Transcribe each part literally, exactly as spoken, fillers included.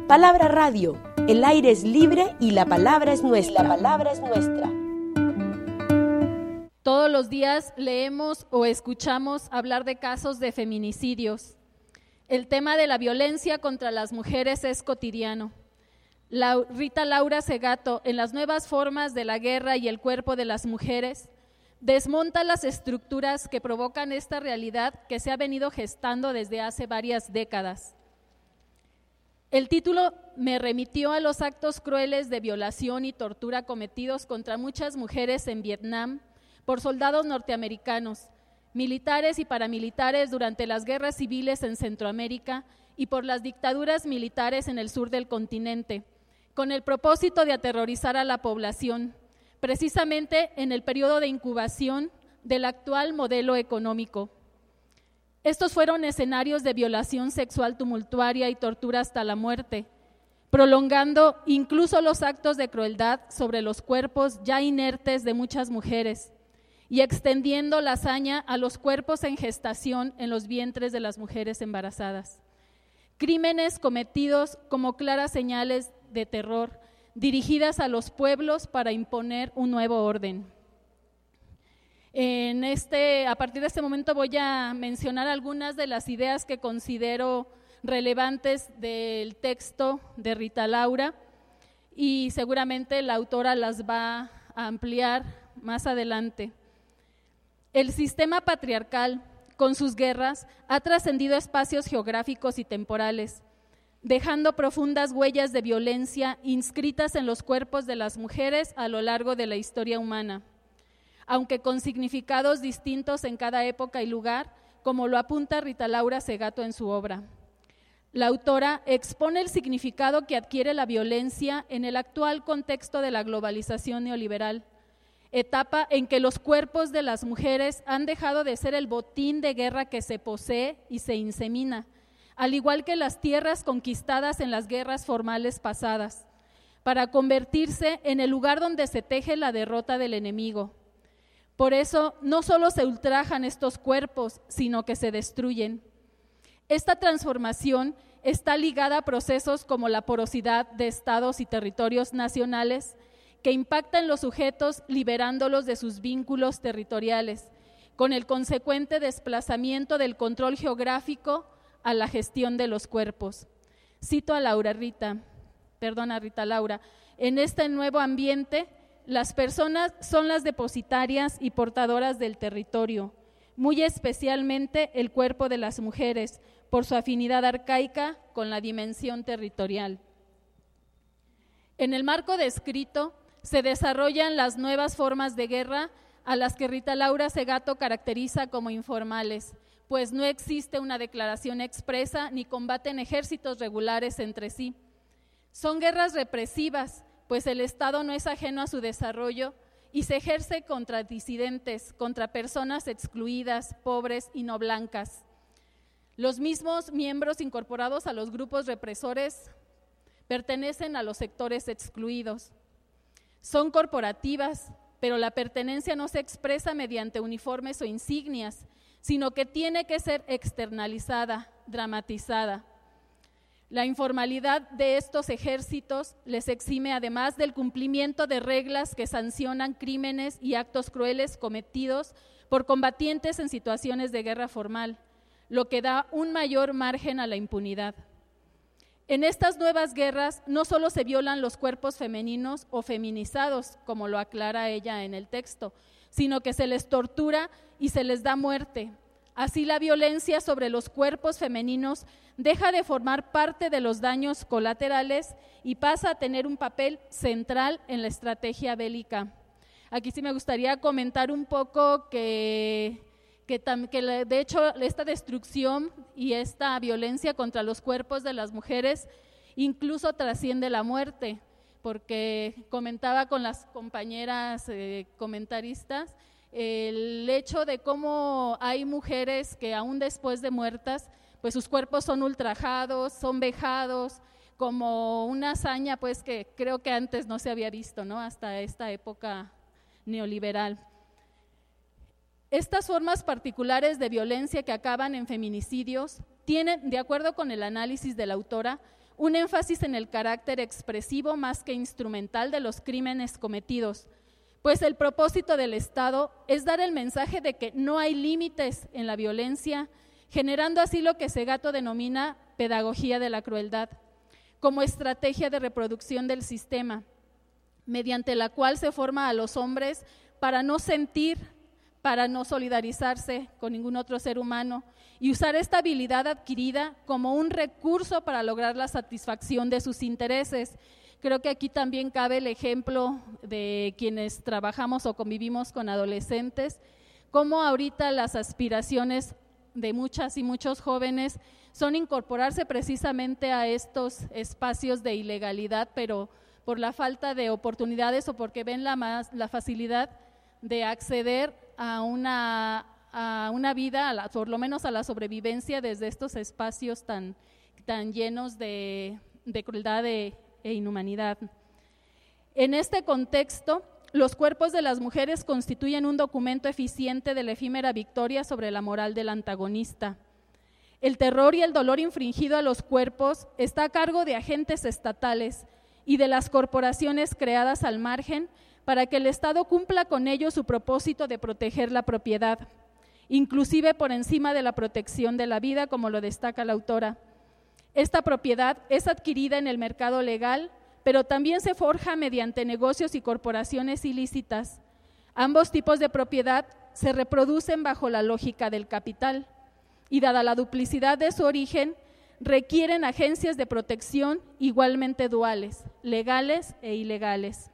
Palabra Radio, el aire es libre y la palabra es nuestra. La palabra es nuestra. Todos los días leemos o escuchamos hablar de casos de feminicidios. El tema de la violencia contra las mujeres es cotidiano. La, Rita Laura Segato, en Las nuevas formas de la guerra y el cuerpo de las mujeres, desmonta las estructuras que provocan esta realidad que se ha venido gestando desde hace varias décadas. El título me remitió a los actos crueles de violación y tortura cometidos contra muchas mujeres en Vietnam por soldados norteamericanos, militares y paramilitares durante las guerras civiles en Centroamérica y por las dictaduras militares en el sur del continente, con el propósito de aterrorizar a la población, precisamente en el periodo de incubación del actual modelo económico. Estos fueron escenarios de violación sexual tumultuaria y tortura hasta la muerte, prolongando incluso los actos de crueldad sobre los cuerpos ya inertes de muchas mujeres y extendiendo la hazaña a los cuerpos en gestación en los vientres de las mujeres embarazadas. Crímenes cometidos como claras señales de terror, dirigidas a los pueblos para imponer un nuevo orden. En este, a partir de este momento voy a mencionar algunas de las ideas que considero relevantes del texto de Rita Laura y seguramente la autora las va a ampliar más adelante. El sistema patriarcal, con sus guerras, ha trascendido espacios geográficos y temporales, dejando profundas huellas de violencia inscritas en los cuerpos de las mujeres a lo largo de la historia humana, aunque con significados distintos en cada época y lugar, como lo apunta Rita Laura Segato en su obra. La autora expone el significado que adquiere la violencia en el actual contexto de la globalización neoliberal, etapa en que los cuerpos de las mujeres han dejado de ser el botín de guerra que se posee y se insemina, al igual que las tierras conquistadas en las guerras formales pasadas, para convertirse en el lugar donde se teje la derrota del enemigo. Por eso, no solo se ultrajan estos cuerpos, sino que se destruyen. Esta transformación está ligada a procesos como la porosidad de estados y territorios nacionales, que impactan en los sujetos liberándolos de sus vínculos territoriales, con el consecuente desplazamiento del control geográfico a la gestión de los cuerpos. Cito a Laura Rita, perdón, a Rita Laura, en este nuevo ambiente, las personas son las depositarias y portadoras del territorio, muy especialmente el cuerpo de las mujeres, por su afinidad arcaica con la dimensión territorial. En el marco descrito, se desarrollan las nuevas formas de guerra a las que Rita Laura Segato caracteriza como informales, pues no existe una declaración expresa ni combaten ejércitos regulares entre sí. Son guerras represivas, pues el Estado no es ajeno a su desarrollo y se ejerce contra disidentes, contra personas excluidas, pobres y no blancas. Los mismos miembros incorporados a los grupos represores pertenecen a los sectores excluidos. Son corporativas, pero la pertenencia no se expresa mediante uniformes o insignias, sino que tiene que ser externalizada, dramatizada. La informalidad de estos ejércitos les exime además del cumplimiento de reglas que sancionan crímenes y actos crueles cometidos por combatientes en situaciones de guerra formal, lo que da un mayor margen a la impunidad. En estas nuevas guerras no solo se violan los cuerpos femeninos o feminizados, como lo aclara ella en el texto, sino que se les tortura y se les da muerte. Así la violencia sobre los cuerpos femeninos deja de formar parte de los daños colaterales y pasa a tener un papel central en la estrategia bélica. Aquí sí me gustaría comentar un poco que, que, que de hecho esta destrucción y esta violencia contra los cuerpos de las mujeres incluso trasciende la muerte, porque comentaba con las compañeras eh, comentaristas el hecho de cómo hay mujeres que aún después de muertas, pues sus cuerpos son ultrajados, son vejados, como una hazaña pues que creo que antes no se había visto, ¿no? Hasta esta época neoliberal. Estas formas particulares de violencia que acaban en feminicidios tienen, de acuerdo con el análisis de la autora, un énfasis en el carácter expresivo más que instrumental de los crímenes cometidos, pues el propósito del Estado es dar el mensaje de que no hay límites en la violencia, generando así lo que Segato denomina pedagogía de la crueldad, como estrategia de reproducción del sistema, mediante la cual se forma a los hombres para no sentir, para no solidarizarse con ningún otro ser humano y usar esta habilidad adquirida como un recurso para lograr la satisfacción de sus intereses. Creo que aquí también cabe el ejemplo de quienes trabajamos o convivimos con adolescentes, cómo ahorita las aspiraciones de muchas y muchos jóvenes son incorporarse precisamente a estos espacios de ilegalidad, pero por la falta de oportunidades o porque ven la, más, la facilidad de acceder a una, a una vida, a la, por lo menos a la sobrevivencia desde estos espacios tan, tan llenos de, de crueldad de, e inhumanidad. En este contexto, los cuerpos de las mujeres constituyen un documento eficiente de la efímera victoria sobre la moral del antagonista. El terror y el dolor infringido a los cuerpos está a cargo de agentes estatales y de las corporaciones creadas al margen para que el Estado cumpla con ello su propósito de proteger la propiedad, inclusive por encima de la protección de la vida, como lo destaca la autora. Esta propiedad es adquirida en el mercado legal, pero también se forja mediante negocios y corporaciones ilícitas. Ambos tipos de propiedad se reproducen bajo la lógica del capital y, dada la duplicidad de su origen, requieren agencias de protección igualmente duales, legales e ilegales.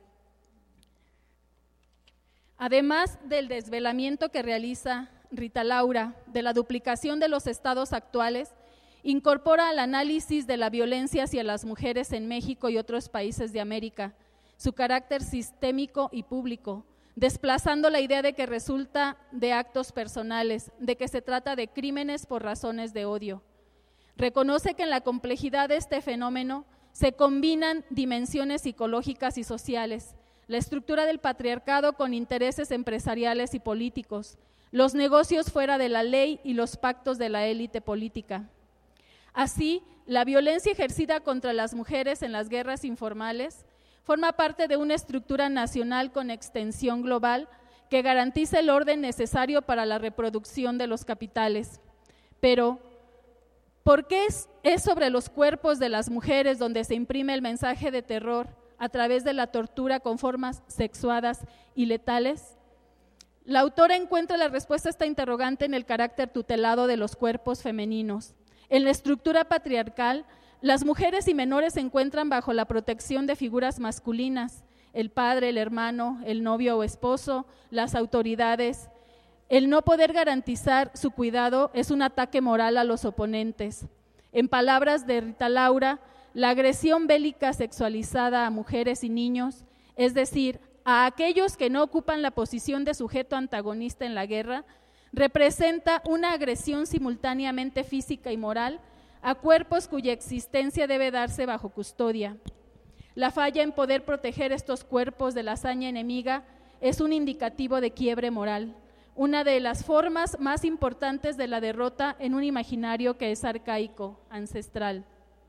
Además del desvelamiento que realiza Rita Laura de la duplicación de los estados actuales, incorpora al análisis de la violencia hacia las mujeres en México y otros países de América, su carácter sistémico y público, desplazando la idea de que resulta de actos personales, de que se trata de crímenes por razones de odio. Reconoce que en la complejidad de este fenómeno se combinan dimensiones psicológicas y sociales, la estructura del patriarcado con intereses empresariales y políticos, los negocios fuera de la ley y los pactos de la élite política. Así, la violencia ejercida contra las mujeres en las guerras informales forma parte de una estructura nacional con extensión global que garantiza el orden necesario para la reproducción de los capitales. Pero, ¿por qué es, es sobre los cuerpos de las mujeres donde se imprime el mensaje de terror a través de la tortura con formas sexuadas y letales? La autora encuentra la respuesta a esta interrogante en el carácter tutelado de los cuerpos femeninos. En la estructura patriarcal, las mujeres y menores se encuentran bajo la protección de figuras masculinas, el padre, el hermano, el novio o esposo, las autoridades. El no poder garantizar su cuidado es un ataque moral a los oponentes. En palabras de Rita Laura, la agresión bélica sexualizada a mujeres y niños, es decir, a aquellos que no ocupan la posición de sujeto antagonista en la guerra, representa una agresión simultáneamente física y moral a cuerpos cuya existencia debe darse bajo custodia. La falla en poder proteger estos cuerpos de la hazaña enemiga es un indicativo de quiebre moral, una de las formas más importantes de la derrota en un imaginario que es arcaico, ancestral.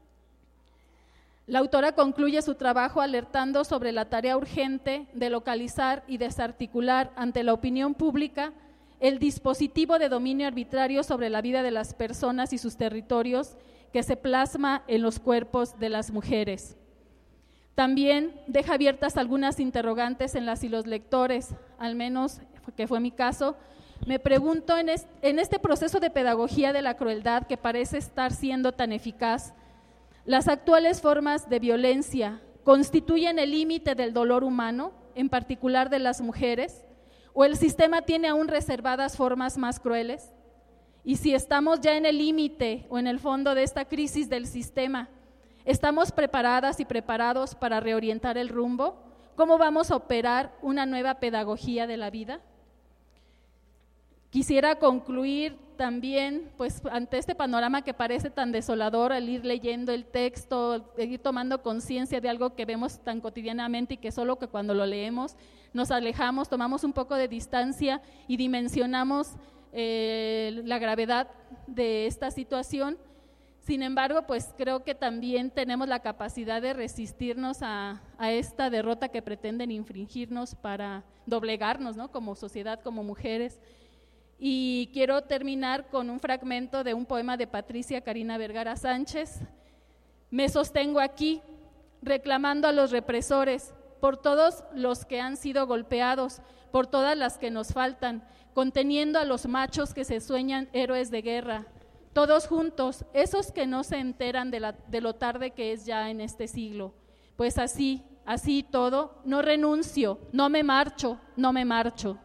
La autora concluye su trabajo alertando sobre la tarea urgente de localizar y desarticular ante la opinión pública el dispositivo de dominio arbitrario sobre la vida de las personas y sus territorios que se plasma en los cuerpos de las mujeres. También deja abiertas algunas interrogantes en las y los lectores, al menos que fue mi caso. Me pregunto en, es, en este proceso de pedagogía de la crueldad que parece estar siendo tan eficaz, ¿las actuales formas de violencia constituyen el límite del dolor humano, en particular de las mujeres? ¿O el sistema tiene aún reservadas formas más crueles? Y si estamos ya en el límite o en el fondo de esta crisis del sistema, ¿estamos preparadas y preparados para reorientar el rumbo? ¿Cómo vamos a operar una nueva pedagogía de la vida? Quisiera concluir también, pues, ante este panorama que parece tan desolador, al ir leyendo el texto, al ir tomando conciencia de algo que vemos tan cotidianamente y que solo que cuando lo leemos nos alejamos, tomamos un poco de distancia y dimensionamos eh, la gravedad de esta situación. Sin embargo, pues creo que también tenemos la capacidad de resistirnos a, a esta derrota que pretenden infringirnos para doblegarnos, ¿no? Como sociedad, como mujeres. Y quiero terminar con un fragmento de un poema de Patricia Karina Vergara Sánchez. Me sostengo aquí, reclamando a los represores, por todos los que han sido golpeados, por todas las que nos faltan, conteniendo a los machos que se sueñan héroes de guerra. Todos juntos, esos que no se enteran de, la, de lo tarde que es ya en este siglo. Pues así, así todo, no renuncio, no me marcho, no me marcho.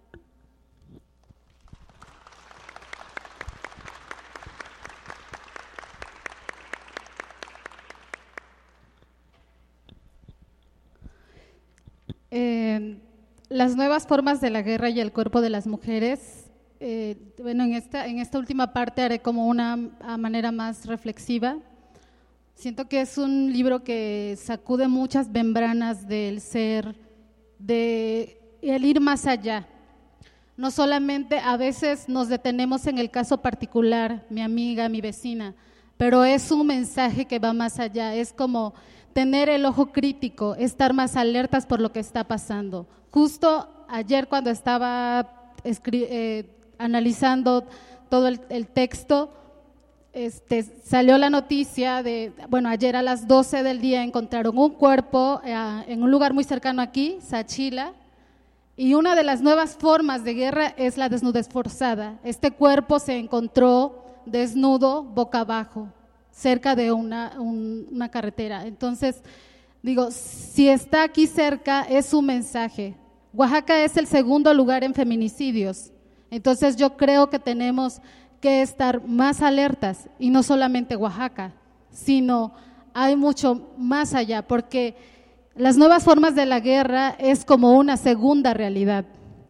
Eh, las nuevas formas de la guerra y el cuerpo de las mujeres. Eh, bueno, en esta, en esta última parte haré como una manera más reflexiva. Siento que es un libro que sacude muchas membranas del ser, de el ir más allá. No solamente a veces nos detenemos en el caso particular, mi amiga, mi vecina, pero es un mensaje que va más allá, es como tener el ojo crítico, estar más alertas por lo que está pasando. Justo ayer cuando estaba escri- eh, analizando todo el, el texto, este, salió la noticia de, bueno, ayer a las doce del día encontraron un cuerpo eh, en un lugar muy cercano aquí, Sachila, y una de las nuevas formas de guerra es la desnudez forzada. Este cuerpo se encontró desnudo, boca abajo, cerca de una, un, una carretera. Entonces, digo, si está aquí cerca, es un mensaje. Oaxaca es el segundo lugar en feminicidios. Entonces yo creo que tenemos que estar más alertas, y no solamente Oaxaca, sino hay mucho más allá, porque las nuevas formas de la guerra es como una segunda realidad,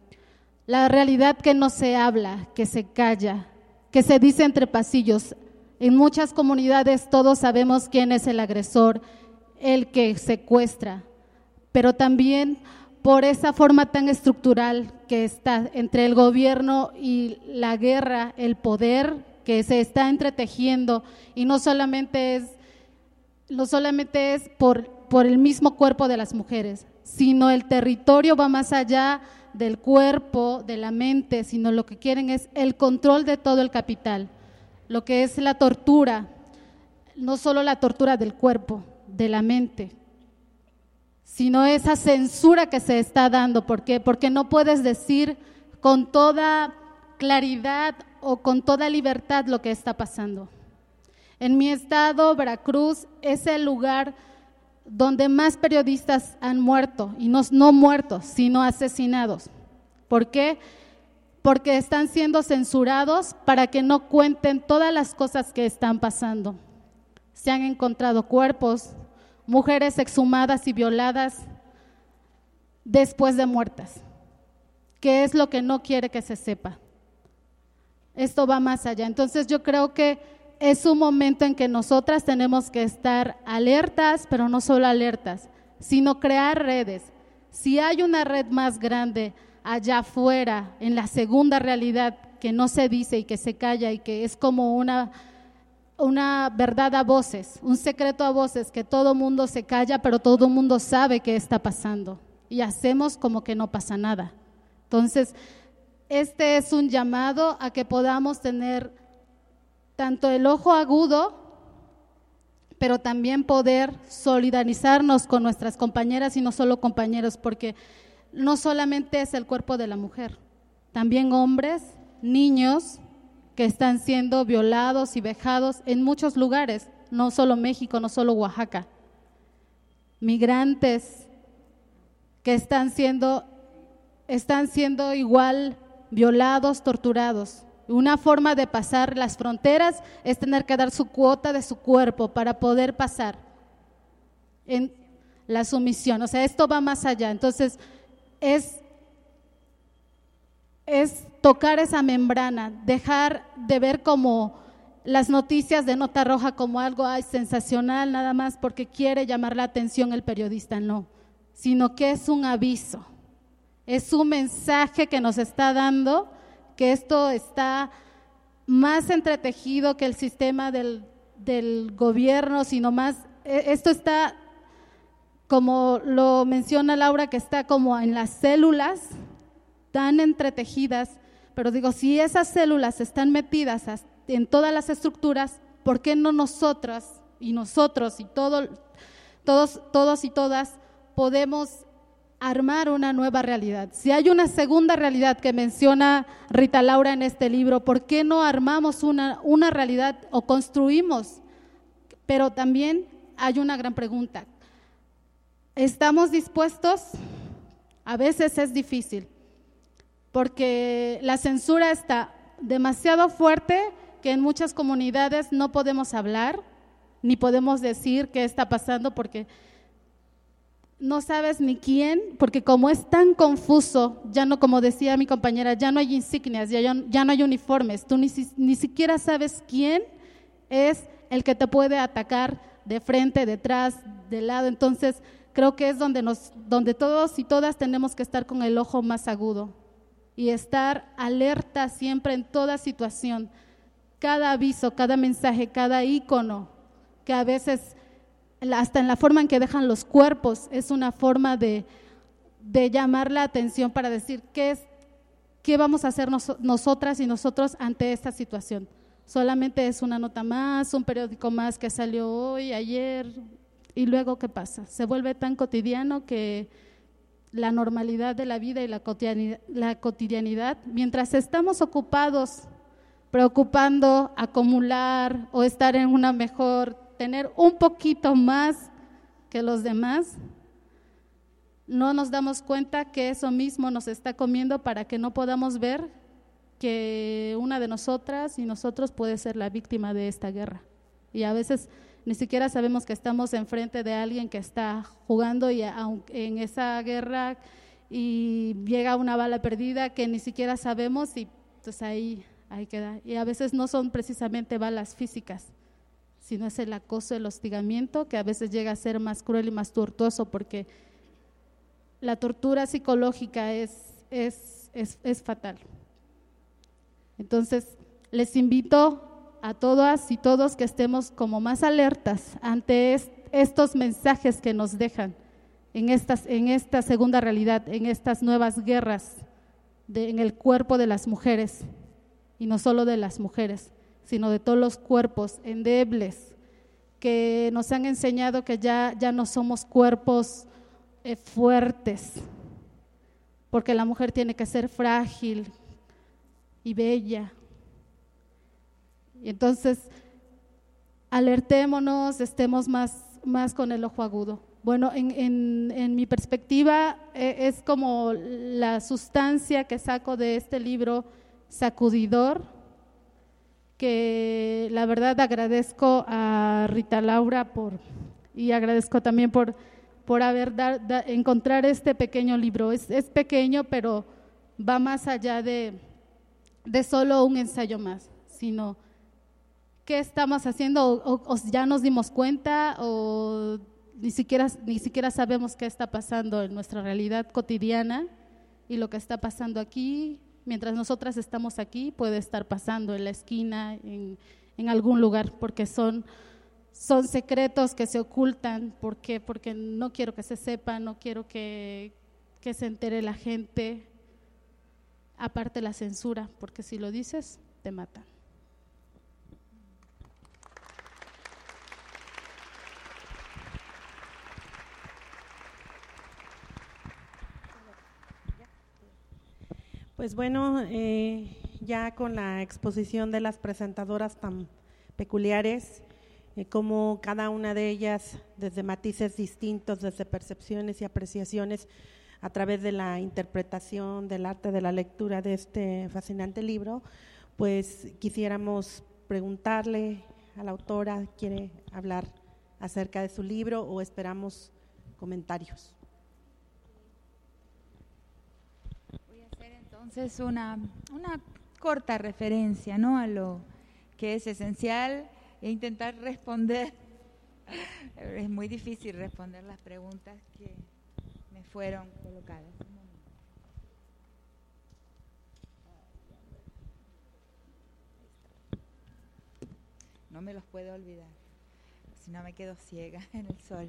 la realidad que no se habla, que se calla, que se dice entre pasillos. En muchas comunidades todos sabemos quién es el agresor, el que secuestra, pero también por esa forma tan estructural que está entre el gobierno y la guerra, el poder que se está entretejiendo, y no solamente es, no solamente es por, por el mismo cuerpo de las mujeres, sino el territorio va más allá del cuerpo, de la mente, sino lo que quieren es el control de todo el capital, lo que es la tortura, no solo la tortura del cuerpo, de la mente, sino esa censura que se está dando. ¿Por qué? Porque no puedes decir con toda claridad o con toda libertad lo que está pasando. En mi estado, Veracruz, es el lugar donde más periodistas han muerto, y no, no muertos, sino asesinados. ¿Por qué? Porque están siendo censurados para que no cuenten todas las cosas que están pasando. Se han encontrado cuerpos, mujeres exhumadas y violadas después de muertas. ¿Qué es lo que no quiere que se sepa? Esto va más allá. Entonces yo creo que es un momento en que nosotras tenemos que estar alertas, pero no solo alertas, sino crear redes. Si hay una red más grande allá afuera, en la segunda realidad que no se dice y que se calla y que es como una una verdad a voces, un secreto a voces, que todo mundo se calla, pero todo mundo sabe qué está pasando y hacemos como que no pasa nada. Entonces, este es un llamado a que podamos tener tanto el ojo agudo, pero también poder solidarizarnos con nuestras compañeras y no solo compañeros, porque no solamente es el cuerpo de la mujer, también hombres, niños, que están siendo violados y vejados en muchos lugares, no solo México, no solo Oaxaca. Migrantes que están siendo, están siendo igual violados, torturados. Una forma de pasar las fronteras es tener que dar su cuota de su cuerpo para poder pasar en la sumisión. O sea, esto va más allá. Entonces, es es tocar esa membrana, dejar de ver como las noticias de Nota Roja como algo ay, sensacional nada más porque quiere llamar la atención el periodista, no, sino que es un aviso, es un mensaje que nos está dando que esto está más entretejido que el sistema del, del gobierno, sino más, esto está, como lo menciona Laura, que está como en las células, tan entretejidas, pero digo, si esas células están metidas en todas las estructuras, ¿por qué no nosotras y nosotros y todo, todos, todos y todas podemos armar una nueva realidad? Si hay una segunda realidad que menciona Rita Laura en este libro, ¿por qué no armamos una, una realidad o construimos? Pero también hay una gran pregunta. ¿Estamos dispuestos? A veces es difícil, porque la censura está demasiado fuerte que en muchas comunidades no podemos hablar, ni podemos decir qué está pasando, porque no sabes ni quién, porque como es tan confuso, ya no, como decía mi compañera, ya no hay insignias, ya, ya no hay uniformes, tú ni, ni siquiera sabes quién es el que te puede atacar de frente, detrás, de lado. Entonces creo que es donde, nos, donde todos y todas tenemos que estar con el ojo más agudo y estar alerta siempre en toda situación, cada aviso, cada mensaje, cada ícono, que a veces hasta en la forma en que dejan los cuerpos es una forma de, de llamar la atención para decir qué, es, qué vamos a hacer nos, nosotras y nosotros ante esta situación. Solamente es una nota más, un periódico más que salió hoy, ayer, y luego ¿qué pasa? Se vuelve tan cotidiano que la normalidad de la vida y la cotidianidad, la cotidianidad, mientras estamos ocupados, preocupando, acumular o estar en una mejor, tener un poquito más que los demás, no nos damos cuenta que eso mismo nos está comiendo para que no podamos ver que una de nosotras y nosotros puede ser la víctima de esta guerra. Y a veces ni siquiera sabemos que estamos enfrente de alguien que está jugando y en esa guerra y llega una bala perdida que ni siquiera sabemos y pues ahí, ahí queda. Y a veces no son precisamente balas físicas, sino es el acoso, el hostigamiento, que a veces llega a ser más cruel y más tortuoso, porque la tortura psicológica es, es, es, es fatal. Entonces, les invito a todas y todos que estemos como más alertas ante est, estos mensajes que nos dejan en, estas, en esta segunda realidad, en estas nuevas guerras de, en el cuerpo de las mujeres, y no solo de las mujeres, sino de todos los cuerpos endebles que nos han enseñado que ya, ya no somos cuerpos eh, fuertes, porque la mujer tiene que ser frágil y bella. Y entonces, alertémonos, estemos más, más con el ojo agudo. Bueno, en, en, en mi perspectiva eh, es como la sustancia que saco de este libro sacudidor, que la verdad agradezco a Rita Laura por, y agradezco también por, por haber dar, da, encontrar este pequeño libro. Es, es pequeño, pero va más allá de, de solo un ensayo más, sino qué estamos haciendo, o, o, o ya nos dimos cuenta, o ni siquiera, ni siquiera sabemos qué está pasando en nuestra realidad cotidiana, y lo que está pasando aquí, mientras nosotras estamos aquí, puede estar pasando en la esquina, en, en algún lugar, porque son, son secretos que se ocultan. ¿Por qué? Porque no quiero que se sepa, no quiero que, que se entere la gente, aparte la censura, porque si lo dices, te matan. Pues bueno, eh, ya con la exposición de las presentadoras tan peculiares, eh, como cada una de ellas desde matices distintos, desde percepciones y apreciaciones a través de la interpretación del arte de la lectura de este fascinante libro, pues quisiéramos preguntarle a la autora, ¿quiere hablar acerca de su libro o esperamos comentarios? Entonces, una, una corta referencia, ¿no?, a lo que es esencial e intentar responder. Es muy difícil responder las preguntas que me fueron colocadas. no me los puedo olvidar, si no me quedo ciega en el sol.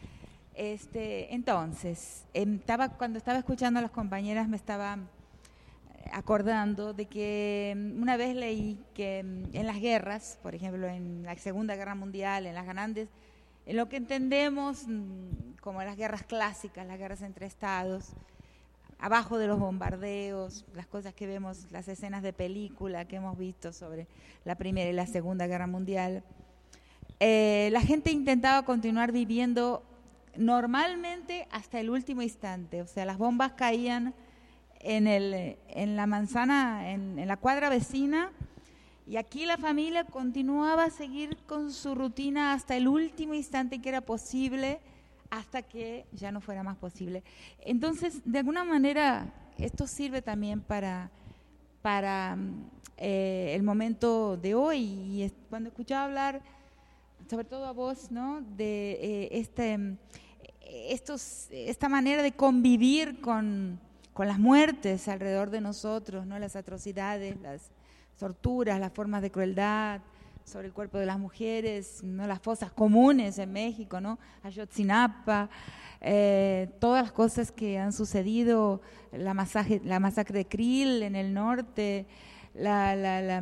Este, entonces, estaba, cuando estaba escuchando a las compañeras me estaba acordando de que una vez leí que en las guerras, por ejemplo en la Segunda Guerra Mundial, en las grandes, en lo que entendemos como las guerras clásicas, las guerras entre estados, abajo de los bombardeos, las cosas que vemos, las escenas de película que hemos visto sobre la Primera y la Segunda Guerra Mundial, eh, la gente intentaba continuar viviendo normalmente hasta el último instante. O sea, las bombas caían en, el, en la manzana, en, en la cuadra vecina, y aquí la familia continuaba a seguir con su rutina hasta el último instante que era posible, hasta que ya no fuera más posible. Entonces, de alguna manera, esto sirve también para, para eh, el momento de hoy. Y es, cuando escuchaba hablar, sobre todo a vos, ¿no?, de eh, este, estos, esta manera de convivir con, con las muertes alrededor de nosotros, ¿no?, las atrocidades, las torturas, las formas de crueldad sobre el cuerpo de las mujeres, ¿no?, las fosas comunes en México, ¿no?, Ayotzinapa, eh, todas las cosas que han sucedido, la masacre, la masacre de Krill en el norte, la, la, la,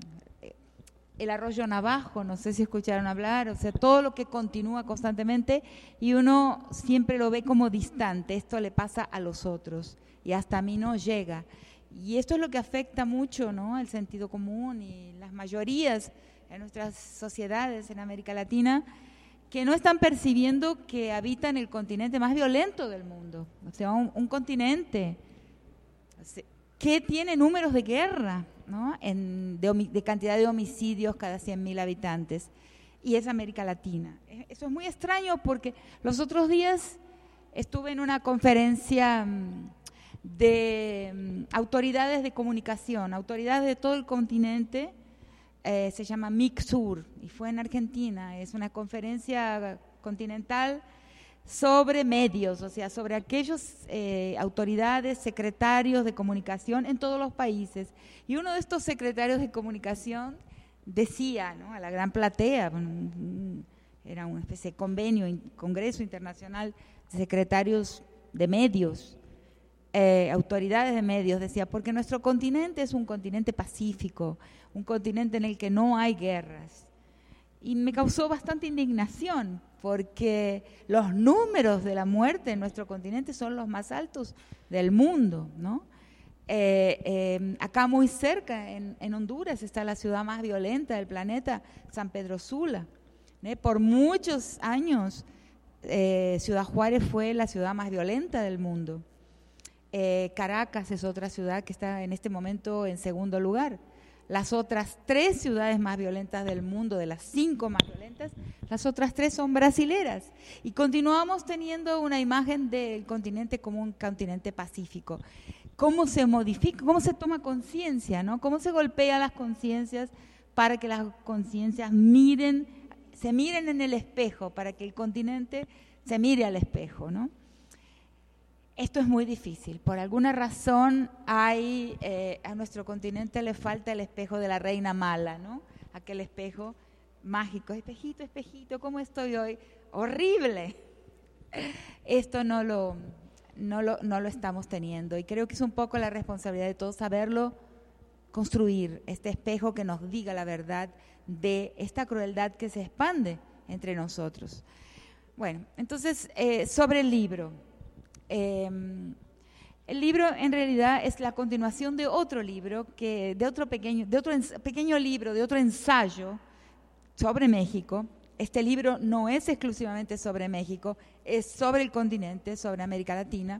el arroyo Navajo, no sé si escucharon hablar, o sea, todo lo que continúa constantemente y uno siempre lo ve como distante. Esto le pasa a los otros y hasta a mí no llega. Y esto es lo que afecta mucho, ¿no?, el sentido común y las mayorías en nuestras sociedades en América Latina, que no están percibiendo que habitan el continente más violento del mundo, o sea, un, un continente que tiene números de guerra, ¿no?, en, de, de cantidad de homicidios cada cien mil habitantes, y es América Latina. Eso es muy extraño porque los otros días estuve en una conferencia de um, autoridades de comunicación, autoridades de todo el continente, eh, se llama MICSUR, y fue en Argentina. Es una conferencia continental sobre medios, o sea, sobre aquellos eh, autoridades, secretarios de comunicación en todos los países. Y uno de estos secretarios de comunicación decía, ¿no?, a la gran platea, era una especie de convenio, congreso internacional de secretarios de medios, Eh, autoridades de medios, decía, porque nuestro continente es un continente pacífico, un continente en el que no hay guerras. Y me causó bastante indignación, porque los números de la muerte en nuestro continente son los más altos del mundo, ¿no? Eh, eh, acá muy cerca, en, en Honduras, está la ciudad más violenta del planeta, San Pedro Sula. ¿eh? Por muchos años, eh, Ciudad Juárez fue la ciudad más violenta del mundo. Eh, Caracas es otra ciudad que está en este momento en segundo lugar. Las otras tres ciudades más violentas del mundo, de las cinco más violentas, las otras tres son brasileras. Y continuamos teniendo una imagen del continente como un continente pacífico. ¿Cómo se modifica? ¿Cómo se toma conciencia? ¿no? ¿Cómo se golpea las conciencias para que las conciencias miren, se miren en el espejo, para que el continente se mire al espejo, ¿no? Esto es muy difícil. Por alguna razón hay, eh, a nuestro continente le falta el espejo de la reina mala, ¿no? Aquel espejo mágico, espejito, espejito, ¿cómo estoy hoy? Horrible. Esto no lo, no lo, no lo estamos teniendo y creo que es un poco la responsabilidad de todos saberlo construir, este espejo que nos diga la verdad de esta crueldad que se expande entre nosotros. Bueno, entonces, eh, sobre el libro. Eh, el libro en realidad es la continuación de otro libro, que, de otro, pequeño, de otro ens, pequeño libro, de otro ensayo sobre México. Este libro no es exclusivamente sobre México, es sobre el continente, sobre América Latina.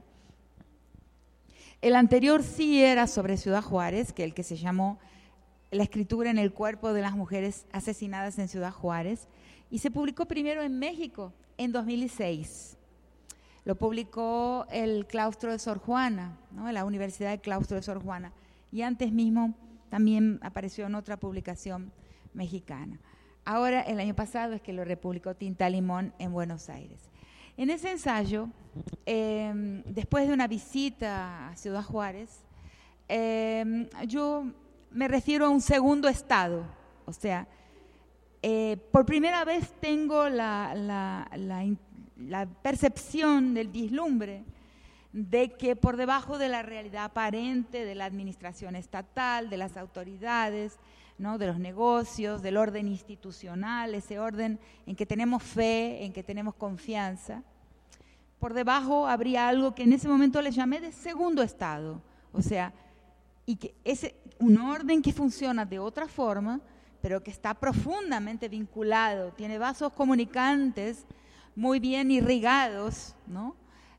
El anterior sí era sobre Ciudad Juárez, que es el que se llamó La escritura en el cuerpo de las mujeres asesinadas en Ciudad Juárez, y se publicó primero en México en dos mil seis. Lo publicó el Claustro de Sor Juana, ¿no? La Universidad del Claustro de Sor Juana, y antes mismo también apareció en otra publicación mexicana. Ahora, el año pasado es que lo republicó Tinta Limón en Buenos Aires. En ese ensayo, eh, después de una visita a Ciudad Juárez, eh, yo me refiero a un segundo estado, o sea, eh, por primera vez tengo la, la, la, la percepción del vislumbre de que por debajo de la realidad aparente de la administración estatal, de las autoridades, ¿no?, de los negocios, del orden institucional, ese orden en que tenemos fe, en que tenemos confianza, por debajo habría algo que en ese momento le llamé de segundo estado, o sea, y que es un orden que funciona de otra forma, pero que está profundamente vinculado, tiene vasos comunicantes muy bien irrigados, ¿no?,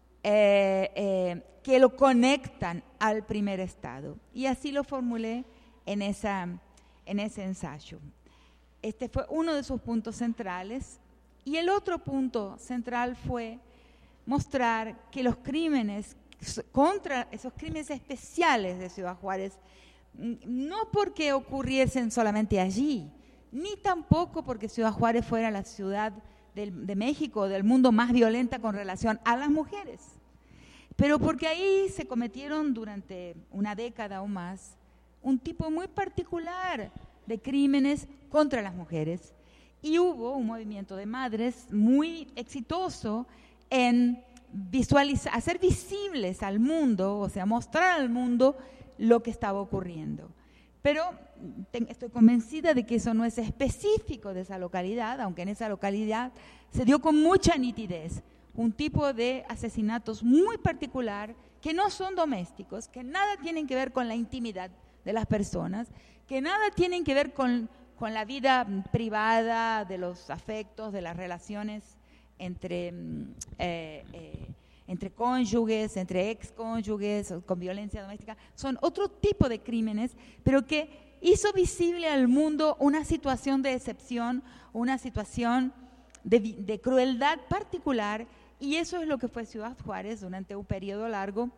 eh, eh, que lo conectan al primer estado. Y así lo formulé en, esa, en ese ensayo. Este fue uno de sus puntos centrales. Y el otro punto central fue mostrar que los crímenes contra esos crímenes especiales de Ciudad Juárez, no porque ocurriesen solamente allí, ni tampoco porque Ciudad Juárez fuera la ciudad del, de México, del mundo más violenta con relación a las mujeres, pero porque ahí se cometieron durante una década o más un tipo muy particular de crímenes contra las mujeres, y hubo un movimiento de madres muy exitoso en visualizar, hacer visibles al mundo, o sea, mostrar al mundo lo que estaba ocurriendo. Pero te, estoy convencida de que eso no es específico de esa localidad, aunque en esa localidad se dio con mucha nitidez un tipo de asesinatos muy particular, que no son domésticos, que nada tienen que ver con la intimidad de las personas, que nada tienen que ver con, con la vida privada, de los afectos, de las relaciones entre, eh, eh, entre cónyuges, entre excónyuges, con violencia doméstica. Son otro tipo de crímenes, pero que hizo visible al mundo una situación de excepción, una situación de, de crueldad particular, y eso es lo que fue Ciudad Juárez durante un periodo largo,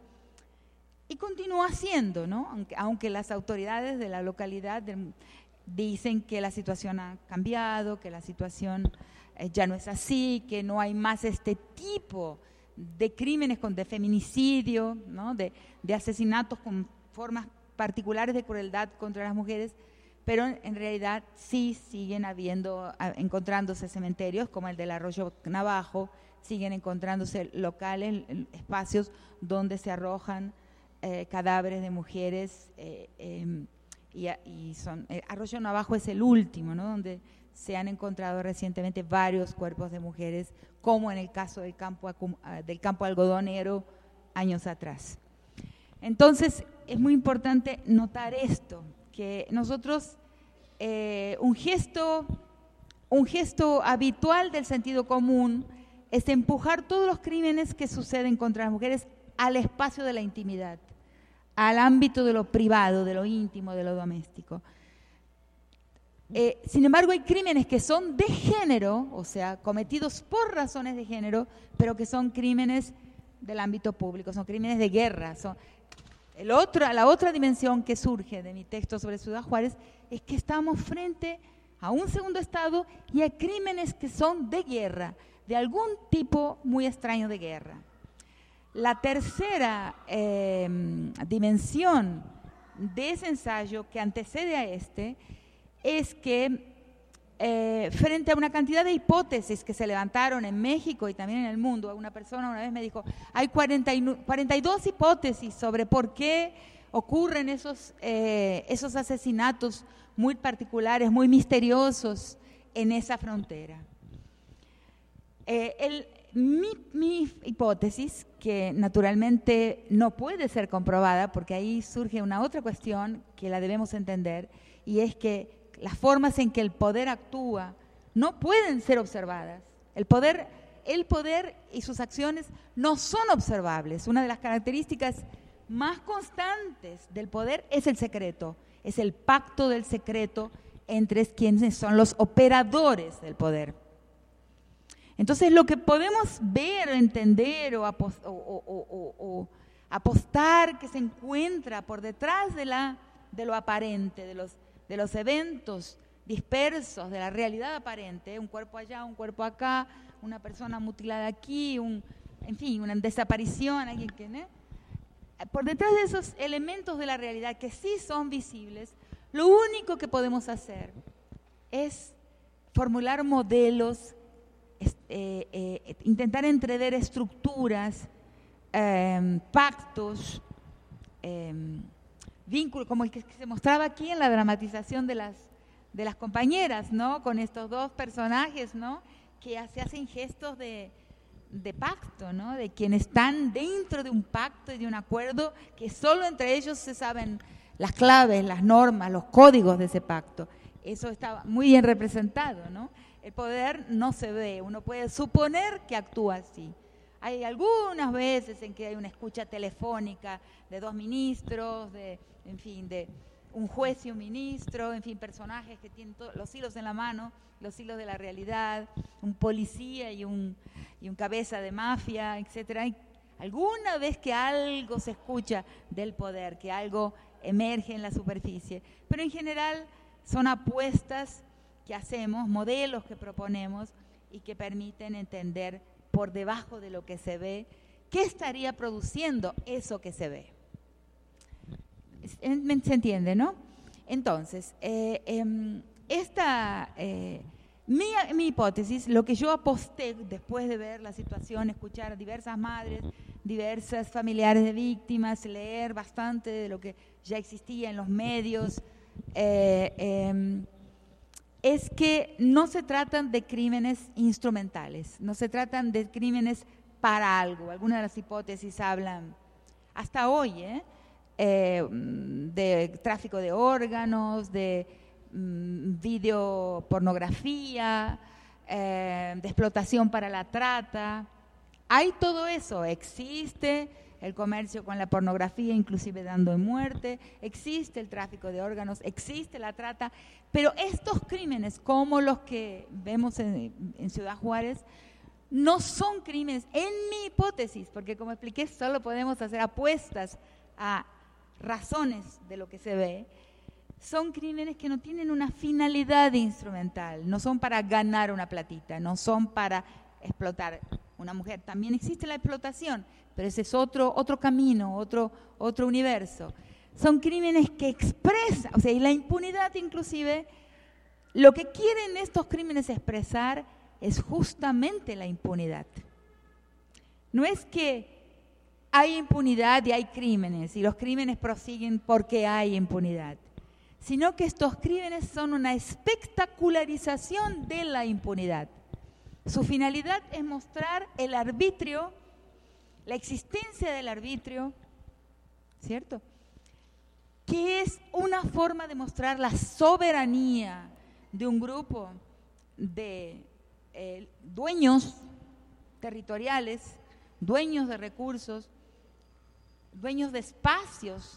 y continúa siendo, ¿no? Aunque, aunque las autoridades de la localidad de, dicen que la situación ha cambiado, que la situación eh, ya no es así, que no hay más este tipo de crímenes con, de feminicidio, ¿no?, de, de asesinatos con formas particulares de crueldad contra las mujeres, pero en realidad sí siguen habiendo, encontrándose cementerios como el del Arroyo Navajo, siguen encontrándose locales, espacios donde se arrojan eh, cadáveres de mujeres, eh, eh, y, y son, eh, Arroyo Navajo es el último, ¿no?, donde se han encontrado recientemente varios cuerpos de mujeres, como en el caso del campo, del campo algodonero años atrás. Entonces, es muy importante notar esto, que nosotros, eh, un gesto, un gesto habitual del sentido común es empujar todos los crímenes que suceden contra las mujeres al espacio de la intimidad, al ámbito de lo privado, de lo íntimo, de lo doméstico. Eh, sin embargo, hay crímenes que son de género, o sea, cometidos por razones de género, pero que son crímenes del ámbito público, son crímenes de guerra. Son el otro, la otra dimensión que surge de mi texto sobre Ciudad Juárez es que estamos frente a un segundo estado y a crímenes que son de guerra, de algún tipo muy extraño de guerra. La tercera eh, dimensión de ese ensayo que antecede a este es que eh, frente a una cantidad de hipótesis que se levantaron en México y también en el mundo, una persona una vez me dijo, hay cuarenta y dos hipótesis sobre por qué ocurren esos, eh, esos asesinatos muy particulares, muy misteriosos en esa frontera. Eh, el, mi, mi hipótesis, que naturalmente no puede ser comprobada, porque ahí surge una otra cuestión que la debemos entender, y es que las formas en que el poder actúa no pueden ser observadas. El poder, el poder y sus acciones no son observables. Una de las características más constantes del poder es el secreto, es el pacto del secreto entre quienes son los operadores del poder. Entonces, lo que podemos ver, entender o, apos, o, o, o, o apostar que se encuentra por detrás de, la, de lo aparente, de los de los eventos dispersos, de la realidad aparente, un cuerpo allá, un cuerpo acá, una persona mutilada aquí, un, en fin, una desaparición, alguien que, ¿eh? Por detrás de esos elementos de la realidad que sí son visibles, lo único que podemos hacer es formular modelos, eh, eh, intentar entrever estructuras, eh, pactos, eh, vínculos, como el que se mostraba aquí en la dramatización de las, de las compañeras, ¿no? Con estos dos personajes, ¿no? Que se hacen gestos de, de pacto, ¿no? De quienes están dentro de un pacto y de un acuerdo que solo entre ellos se saben las claves, las normas, los códigos de ese pacto. Eso está muy bien representado, ¿no? El poder no se ve, uno puede suponer que actúa así. Hay algunas veces en que hay una escucha telefónica de dos ministros, de, en fin, de un juez y un ministro, en fin, personajes que tienen todos los hilos en la mano, los hilos de la realidad, un policía y un, y un cabeza de mafia, etcétera. Hay alguna vez que algo se escucha del poder, que algo emerge en la superficie, pero en general son apuestas que hacemos, modelos que proponemos y que permiten entender por debajo de lo que se ve qué estaría produciendo eso que se ve. ¿Se entiende, no? Entonces, eh, eh, esta, eh, mi, mi hipótesis, lo que yo aposté después de ver la situación, escuchar a diversas madres, diversas familiares de víctimas, leer bastante de lo que ya existía en los medios, eh, eh, es que no se tratan de crímenes instrumentales, no se tratan de crímenes para algo. Algunas de las hipótesis hablan, hasta hoy, ¿eh? Eh, de tráfico de órganos, de mm, videopornografía, eh, de explotación para la trata. Hay todo eso, existe el comercio con la pornografía, inclusive dando en muerte, existe el tráfico de órganos, existe la trata, pero estos crímenes, como los que vemos en, en Ciudad Juárez, no son crímenes, en mi hipótesis, porque como expliqué, solo podemos hacer apuestas a razones de lo que se ve, son crímenes que no tienen una finalidad instrumental, no son para ganar una platita, no son para explotar una mujer. También existe la explotación, pero ese es otro, otro camino, otro, otro universo. Son crímenes que expresan, o sea, y la impunidad inclusive, lo que quieren estos crímenes expresar es justamente la impunidad. No es que hay impunidad y hay crímenes, y los crímenes prosiguen porque hay impunidad, sino que estos crímenes son una espectacularización de la impunidad. Su finalidad es mostrar el arbitrio, la existencia del arbitrio, ¿cierto? Que es una forma de mostrar la soberanía de un grupo de eh, dueños territoriales, dueños de recursos, dueños de espacios.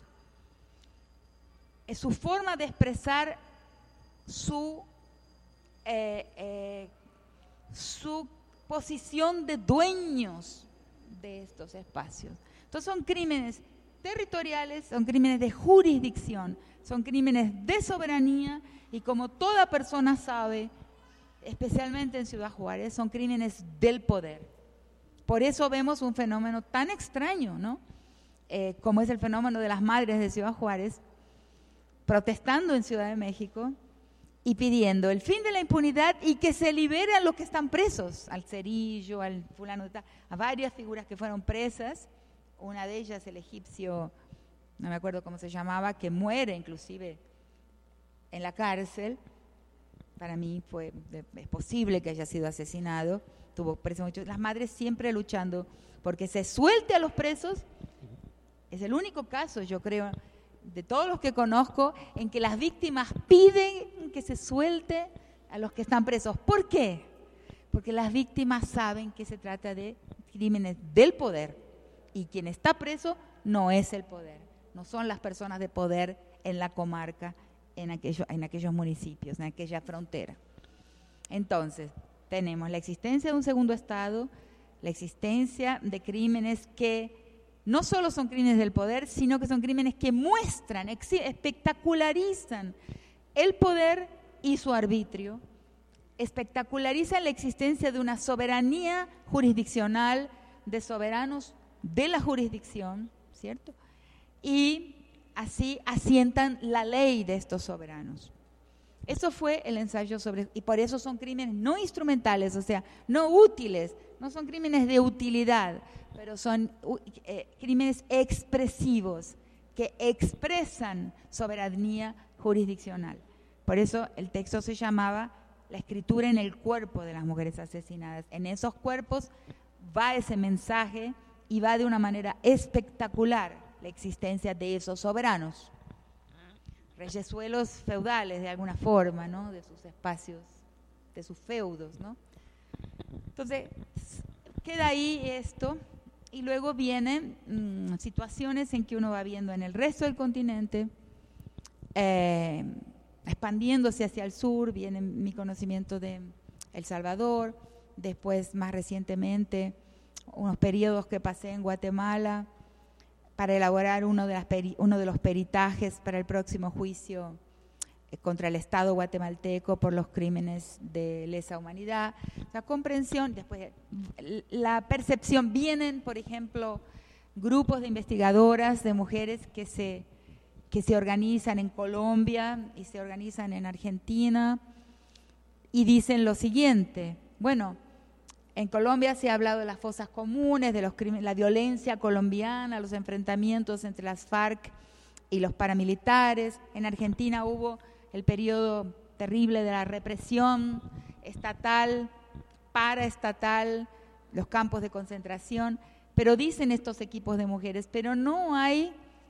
Es su forma de expresar su, eh, eh, su posición de dueños de estos espacios. Entonces son crímenes territoriales, son crímenes de jurisdicción, son crímenes de soberanía y, como toda persona sabe, especialmente en Ciudad Juárez, son crímenes del poder. Por eso vemos un fenómeno tan extraño, ¿no? Eh, como es el fenómeno de las madres de Ciudad Juárez, protestando en Ciudad de México y pidiendo el fin de la impunidad y que se libere a los que están presos, al Cerillo, al fulano de tal, a varias figuras que fueron presas, una de ellas el egipcio, no me acuerdo cómo se llamaba, que muere inclusive en la cárcel. Para mí fue, es posible que haya sido asesinado, tuvo preso mucho. Las madres siempre luchando porque se suelte a los presos. Es el único caso, yo creo, de todos los que conozco, en que las víctimas piden que se suelte a los que están presos. ¿Por qué? Porque las víctimas saben que se trata de crímenes del poder y quien está preso no es el poder, no son las personas de poder en la comarca, en aquellos, en aquellos municipios, en aquella frontera. Entonces, tenemos la existencia de un segundo estado, la existencia de crímenes que no solo son crímenes del poder, sino que son crímenes que muestran, espectacularizan el poder y su arbitrio, espectacularizan la existencia de una soberanía jurisdiccional, de soberanos de la jurisdicción, ¿cierto? Y así asientan la ley de estos soberanos. Eso fue el ensayo sobre, y por eso son crímenes no instrumentales, o sea, no útiles, no son crímenes de utilidad, pero son eh, crímenes expresivos que expresan soberanía jurisdiccional. Por eso el texto se llamaba La escritura en el cuerpo de las mujeres asesinadas. En esos cuerpos va ese mensaje y va de una manera espectacular la existencia de esos soberanos, reyesuelos feudales de alguna forma, ¿no? De sus espacios, de sus feudos, ¿no? Entonces, queda ahí esto, y luego vienen mmm, situaciones en que uno va viendo en el resto del continente, eh, expandiéndose hacia el sur, viene mi conocimiento de El Salvador, después más recientemente unos periodos que pasé en Guatemala para elaborar uno de, las peri, uno de los peritajes para el próximo juicio eh, contra el Estado guatemalteco por los crímenes de lesa humanidad. La comprensión, después la percepción, vienen, por ejemplo, grupos de investigadoras, de mujeres que se, que se organizan en Colombia y se organizan en Argentina y dicen lo siguiente: bueno, en Colombia se ha hablado de las fosas comunes, de los crímenes, la violencia colombiana, los enfrentamientos entre las FARC y los paramilitares. En Argentina hubo el periodo terrible de la represión estatal, paraestatal, los campos de concentración. Pero dicen estos equipos de mujeres, pero no hay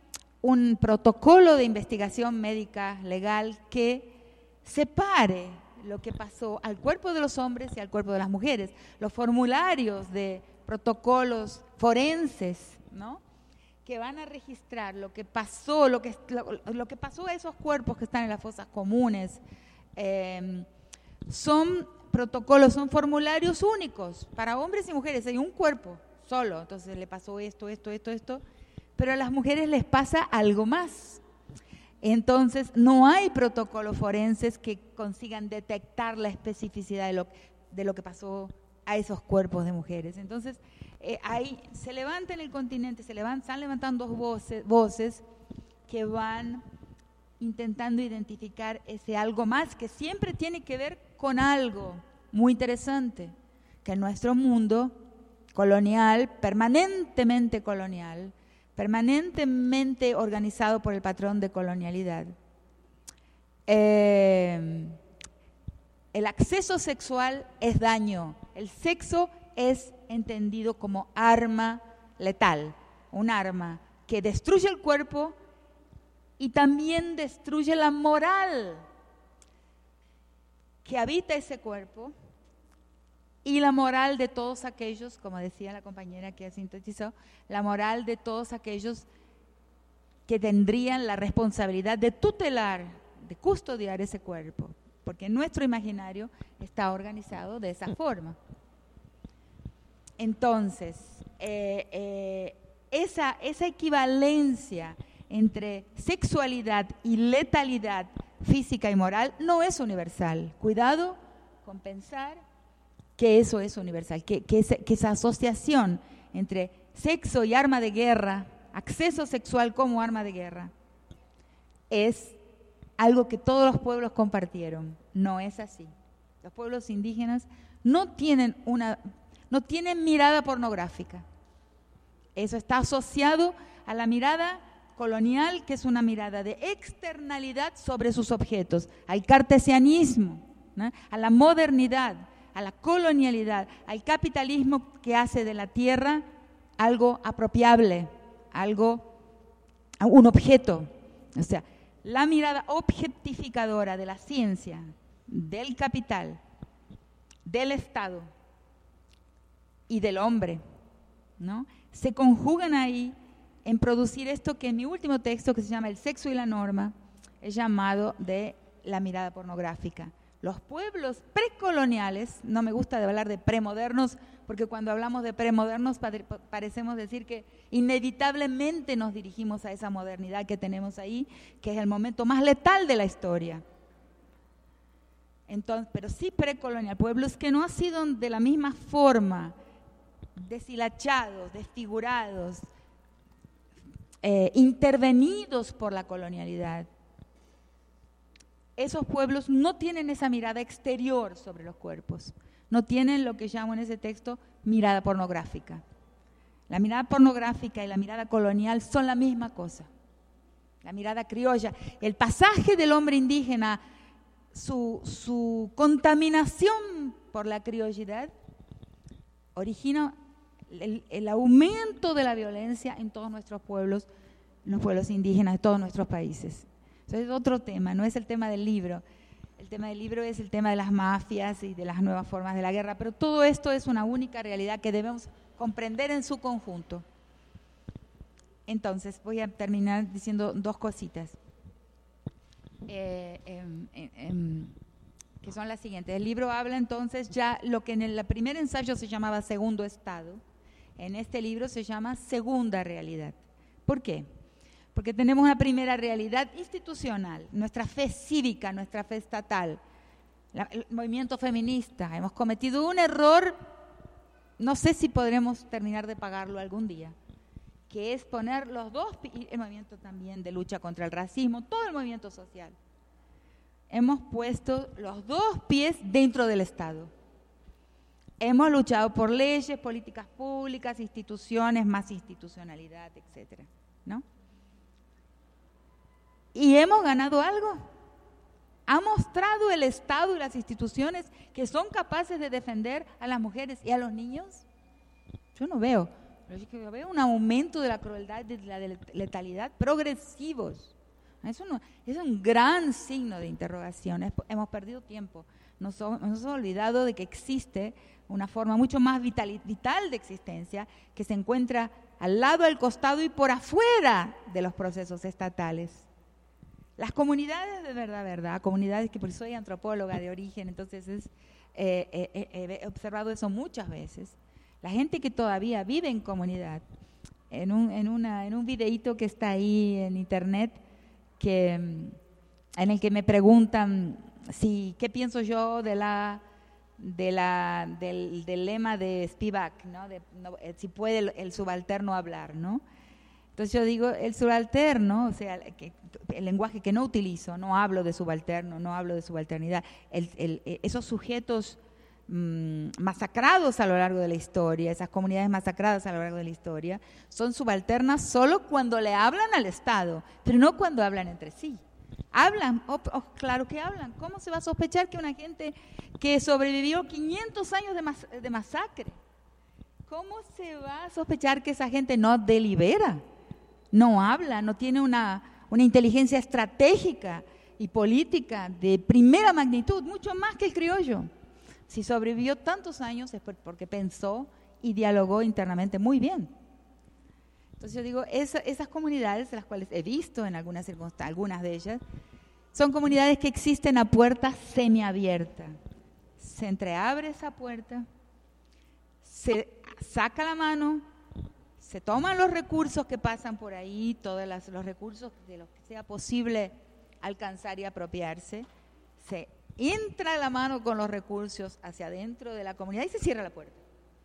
un protocolo de investigación médica legal que separe lo que pasó al cuerpo de los hombres y al cuerpo de las mujeres. Los formularios de protocolos forenses, ¿no?, que van a registrar lo que pasó, lo que, lo, lo que pasó a esos cuerpos que están en las fosas comunes, eh, son protocolos, son formularios únicos para hombres y mujeres. Hay un cuerpo solo, entonces le pasó esto, esto, esto, esto, pero a las mujeres les pasa algo más. Entonces, no hay protocolos forenses que consigan detectar la especificidad de lo, de lo que pasó a esos cuerpos de mujeres. Entonces, eh, ahí se levanta en el continente, se levantan, están levantando voces, voces que van intentando identificar ese algo más que siempre tiene que ver con algo muy interesante, que en nuestro mundo colonial, permanentemente colonial, permanentemente organizado por el patrón de colonialidad. Eh, el acceso sexual es daño, el sexo es entendido como arma letal, un arma que destruye el cuerpo y también destruye la moral que habita ese cuerpo y la moral de todos aquellos, como decía la compañera que sintetizó, la moral de todos aquellos que tendrían la responsabilidad de tutelar, de custodiar ese cuerpo, porque nuestro imaginario está organizado de esa forma. Entonces, eh, eh, esa, esa equivalencia entre sexualidad y letalidad física y moral no es universal. Cuidado con pensar que eso es universal, que, que, esa, que esa asociación entre sexo y arma de guerra, acceso sexual como arma de guerra, es algo que todos los pueblos compartieron. No es así. Los pueblos indígenas no tienen una, no tienen mirada pornográfica. Eso está asociado a la mirada colonial, que es una mirada de externalidad sobre sus objetos, al cartesianismo, ¿no?, a la modernidad, a la colonialidad, al capitalismo que hace de la tierra algo apropiable, algo, un objeto. O sea, la mirada objetificadora de la ciencia, del capital, del Estado y del hombre, ¿no?, se conjugan ahí en producir esto que en mi último texto, que se llama El sexo y la norma, es llamado de la mirada pornográfica. Los pueblos precoloniales, no me gusta hablar de premodernos, porque cuando hablamos de premodernos parecemos decir que inevitablemente nos dirigimos a esa modernidad que tenemos ahí, que es el momento más letal de la historia. Entonces, pero sí precolonial, pueblos que no han sido de la misma forma deshilachados, desfigurados, eh, intervenidos por la colonialidad. esos pueblos no tienen esa mirada exterior sobre los cuerpos, no tienen lo que llamo en ese texto mirada pornográfica. La mirada pornográfica y la mirada colonial son la misma cosa. La mirada criolla, el pasaje del hombre indígena, su, su contaminación por la criollidad, origina el, el aumento de la violencia en todos nuestros pueblos, en los pueblos indígenas de todos nuestros países. Eso es otro tema, no es el tema del libro. El tema del libro es el tema de las mafias y de las nuevas formas de la guerra, pero todo esto es una única realidad que debemos comprender en su conjunto. Entonces, voy a terminar diciendo dos cositas, eh, eh, eh, eh, que son las siguientes. El libro habla entonces ya lo que en el primer ensayo se llamaba segundo estado, en este libro se llama segunda realidad. ¿Por qué? Porque tenemos una primera realidad institucional, nuestra fe cívica, nuestra fe estatal, la, el movimiento feminista. Hemos cometido un error, no sé si podremos terminar de pagarlo algún día, que es poner los dos, y el movimiento también de lucha contra el racismo, todo el movimiento social. Hemos puesto los dos pies dentro del Estado. Hemos luchado por leyes, políticas públicas, instituciones, más institucionalidad, etcétera, ¿no? ¿Y hemos ganado algo? ¿Ha mostrado el Estado y las instituciones que son capaces de defender a las mujeres y a los niños? Yo no veo. Yo veo un aumento de la crueldad y de la letalidad progresivos. Eso no, es un gran signo de interrogación. Es, hemos perdido tiempo. Nos, nos hemos olvidado de que existe una forma mucho más vital, vital de existencia que se encuentra al lado, al costado y por afuera de los procesos estatales. Las comunidades de verdad, verdad, comunidades que, porque soy antropóloga de origen, entonces es, eh, eh, eh, he observado eso muchas veces. La gente que todavía vive en comunidad, en un, en una, en un videíto que está ahí en internet, que, en el que me preguntan si qué pienso yo de la, de la, del, del lema de Spivak, ¿no? De, no, si puede el, el subalterno hablar, ¿no? Entonces yo digo, el subalterno, o sea, que, el lenguaje que no utilizo, no hablo de subalterno, no hablo de subalternidad, el, el, esos sujetos mmm, masacrados a lo largo de la historia, esas comunidades masacradas a lo largo de la historia, son subalternas solo cuando le hablan al Estado, pero no cuando hablan entre sí. Hablan, oh, oh, claro que hablan. ¿Cómo se va a sospechar que una gente que sobrevivió quinientos años de, mas, de masacre, cómo se va a sospechar que esa gente no delibera? No habla, no tiene una, una inteligencia estratégica y política de primera magnitud, mucho más que el criollo. Si sobrevivió tantos años es porque pensó y dialogó internamente muy bien. Entonces yo digo, esa, esas comunidades, las cuales he visto en algunas circunstancias, algunas de ellas, son comunidades que existen a puerta semiabierta. Se entreabre esa puerta, se saca la mano, se toman los recursos que pasan por ahí, todos las, los recursos de los que sea posible alcanzar y apropiarse, se entra la mano con los recursos hacia adentro de la comunidad y se cierra la puerta.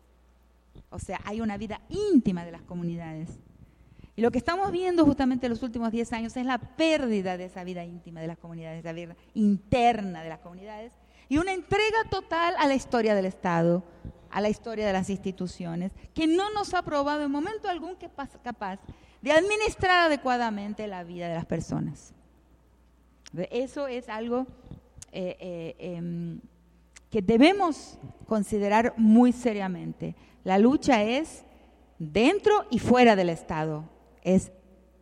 O sea, hay una vida íntima de las comunidades. Y lo que estamos viendo justamente en los últimos diez años es la pérdida de esa vida íntima de las comunidades, esa vida interna de las comunidades, y una entrega total a la historia del Estado, a la historia de las instituciones, que no nos ha probado en momento algún que es capaz de administrar adecuadamente la vida de las personas. Eso es algo eh, eh, eh, que debemos considerar muy seriamente. La lucha es dentro y fuera del Estado, es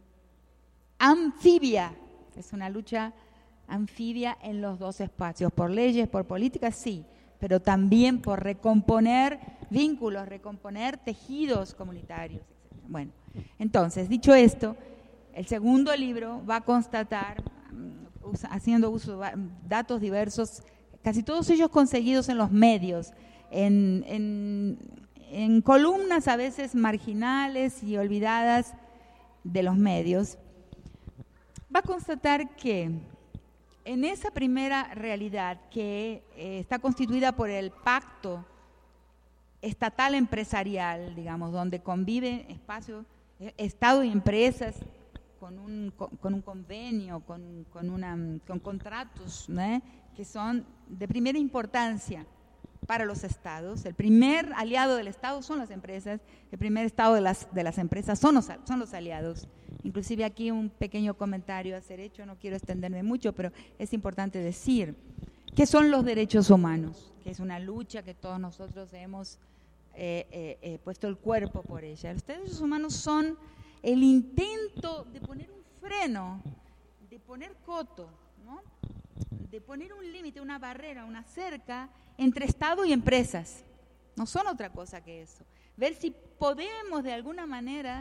anfibia, es una lucha anfibia en los dos espacios, por leyes, por políticas, sí, pero también por recomponer vínculos, recomponer tejidos comunitarios, etcétera. Bueno, entonces, dicho esto, el segundo libro va a constatar, haciendo uso de datos diversos, casi todos ellos conseguidos en los medios, en, en, en columnas a veces marginales y olvidadas de los medios, va a constatar que en esa primera realidad que eh, está constituida por el pacto estatal empresarial, digamos, donde conviven espacios, eh, Estado y empresas con un, con, con un convenio, con, con, una, con contratos, ¿no?, que son de primera importancia para los estados. El primer aliado del Estado son las empresas, el primer estado de las, de las empresas son los, son los aliados. Inclusive aquí un pequeño comentario a hacer hecho, no quiero extenderme mucho, pero es importante decir qué son los derechos humanos, que es una lucha que todos nosotros hemos eh, eh, eh, puesto el cuerpo por ella. Los derechos humanos son el intento de poner un freno, de poner coto, ¿no?, de poner un límite, una barrera, una cerca entre Estado y empresas. No son otra cosa que eso. Ver si podemos de alguna manera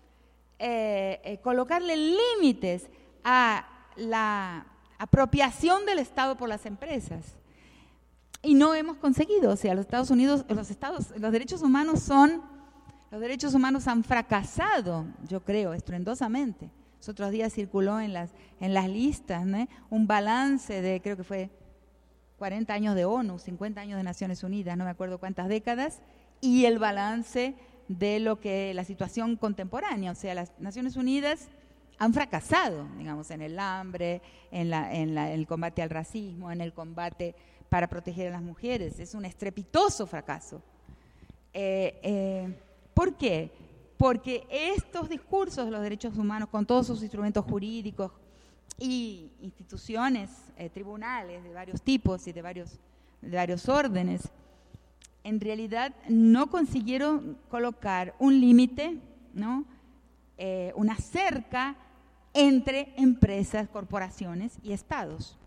eh, eh, colocarle límites a la apropiación del Estado por las empresas. Y no hemos conseguido. O sea, los Estados Unidos, los Estados, los derechos humanos son, los derechos humanos han fracasado, yo creo, estruendosamente. Los otros días circuló en las, en las listas, ¿no?, un balance de, creo que fue cuarenta años de ONU, cincuenta años de Naciones Unidas, no me acuerdo cuántas décadas, y el balance de lo que la situación contemporánea. O sea, las Naciones Unidas han fracasado, digamos, en el hambre, en, la, en, la, en el combate al racismo, en el combate para proteger a las mujeres. Es un estrepitoso fracaso. Eh, eh, ¿Por qué? Porque estos discursos de los derechos humanos, con todos sus instrumentos jurídicos y instituciones, eh, tribunales de varios tipos y de varios, de varios órdenes, en realidad no consiguieron colocar un límite, ¿no?, eh, una cerca entre empresas, corporaciones y estados.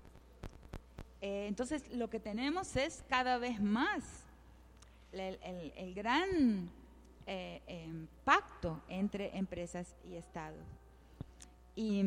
Eh, entonces, lo que tenemos es cada vez más el, el, el gran eh, eh, pacto entre empresas y estados. Y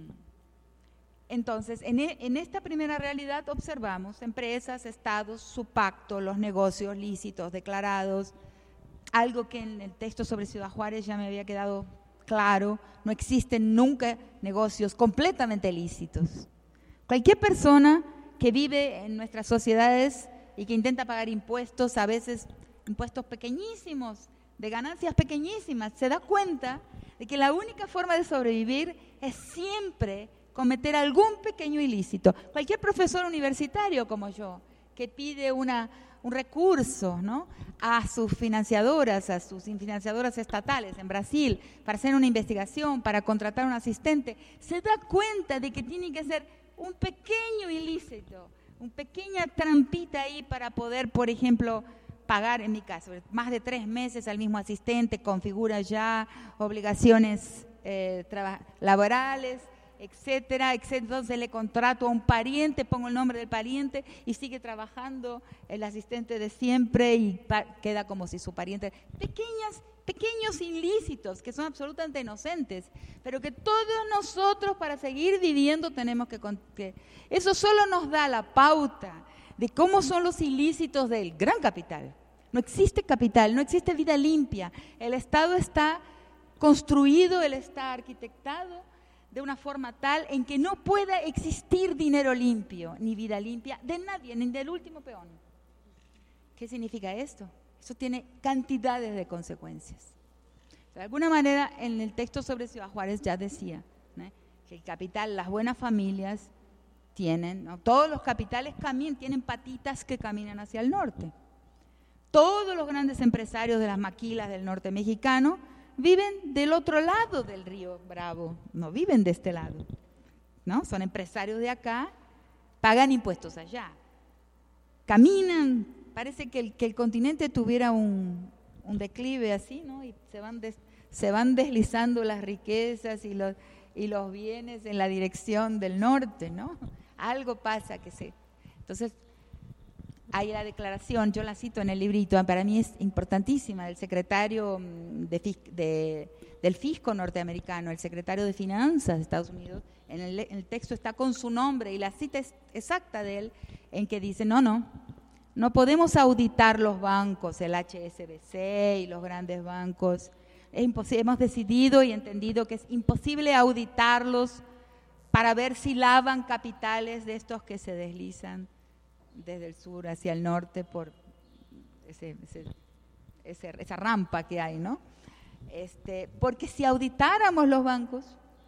entonces, en, en esta primera realidad observamos empresas, estados, su pacto, los negocios lícitos declarados, algo que en el texto sobre Ciudad Juárez ya me había quedado claro: no existen nunca negocios completamente lícitos. Cualquier persona que vive en nuestras sociedades y que intenta pagar impuestos, a veces impuestos pequeñísimos, de ganancias pequeñísimas, se da cuenta de que la única forma de sobrevivir es siempre cometer algún pequeño ilícito. Cualquier profesor universitario como yo, que pide una, un recurso, ¿no?, a sus financiadoras, a sus financiadoras estatales en Brasil, para hacer una investigación, para contratar un asistente, se da cuenta de que tiene que hacer un pequeño ilícito, una pequeña trampita ahí para poder, por ejemplo, pagar, en mi caso, más de tres meses al mismo asistente, configura ya obligaciones eh, laborales, etcétera, etcétera. Entonces le contrato a un pariente, pongo el nombre del pariente y sigue trabajando el asistente de siempre y queda como si su pariente… Pequeñas, pequeños ilícitos que son absolutamente inocentes, pero que todos nosotros para seguir viviendo tenemos que… que eso solo nos da la pauta de cómo son los ilícitos del gran capital. No existe capital, no existe vida limpia. El Estado está construido, él está arquitectado de una forma tal en que no pueda existir dinero limpio, ni vida limpia de nadie, ni del último peón. ¿Qué significa esto? Eso tiene cantidades de consecuencias. De alguna manera, en el texto sobre Ciudad Juárez ya decía, ¿no?, que el capital, las buenas familias tienen, ¿no?, todos los capitales caminan, tienen patitas que caminan hacia el norte. Todos los grandes empresarios de las maquilas del norte mexicano viven del otro lado del río Bravo, no viven de este lado, ¿no? Son empresarios de acá, pagan impuestos allá, caminan, parece que el, que el continente tuviera un, un declive así, ¿no? Y se van, des, se van deslizando las riquezas y los, y los bienes en la dirección del norte, ¿no? Algo pasa que se… Entonces, hay la declaración, yo la cito en el librito, para mí es importantísima, del secretario de, de, del fisco norteamericano, el secretario de Finanzas de Estados Unidos, en el, en el texto está con su nombre y la cita es exacta de él, en que dice, no, no, no podemos auditar los bancos, el H S B C y los grandes bancos, es imposible, hemos decidido y entendido que es imposible auditarlos para ver si lavan capitales de estos que se deslizan desde el sur hacia el norte por ese, ese, ese, esa rampa que hay, ¿no? Este, porque si auditáramos los bancos,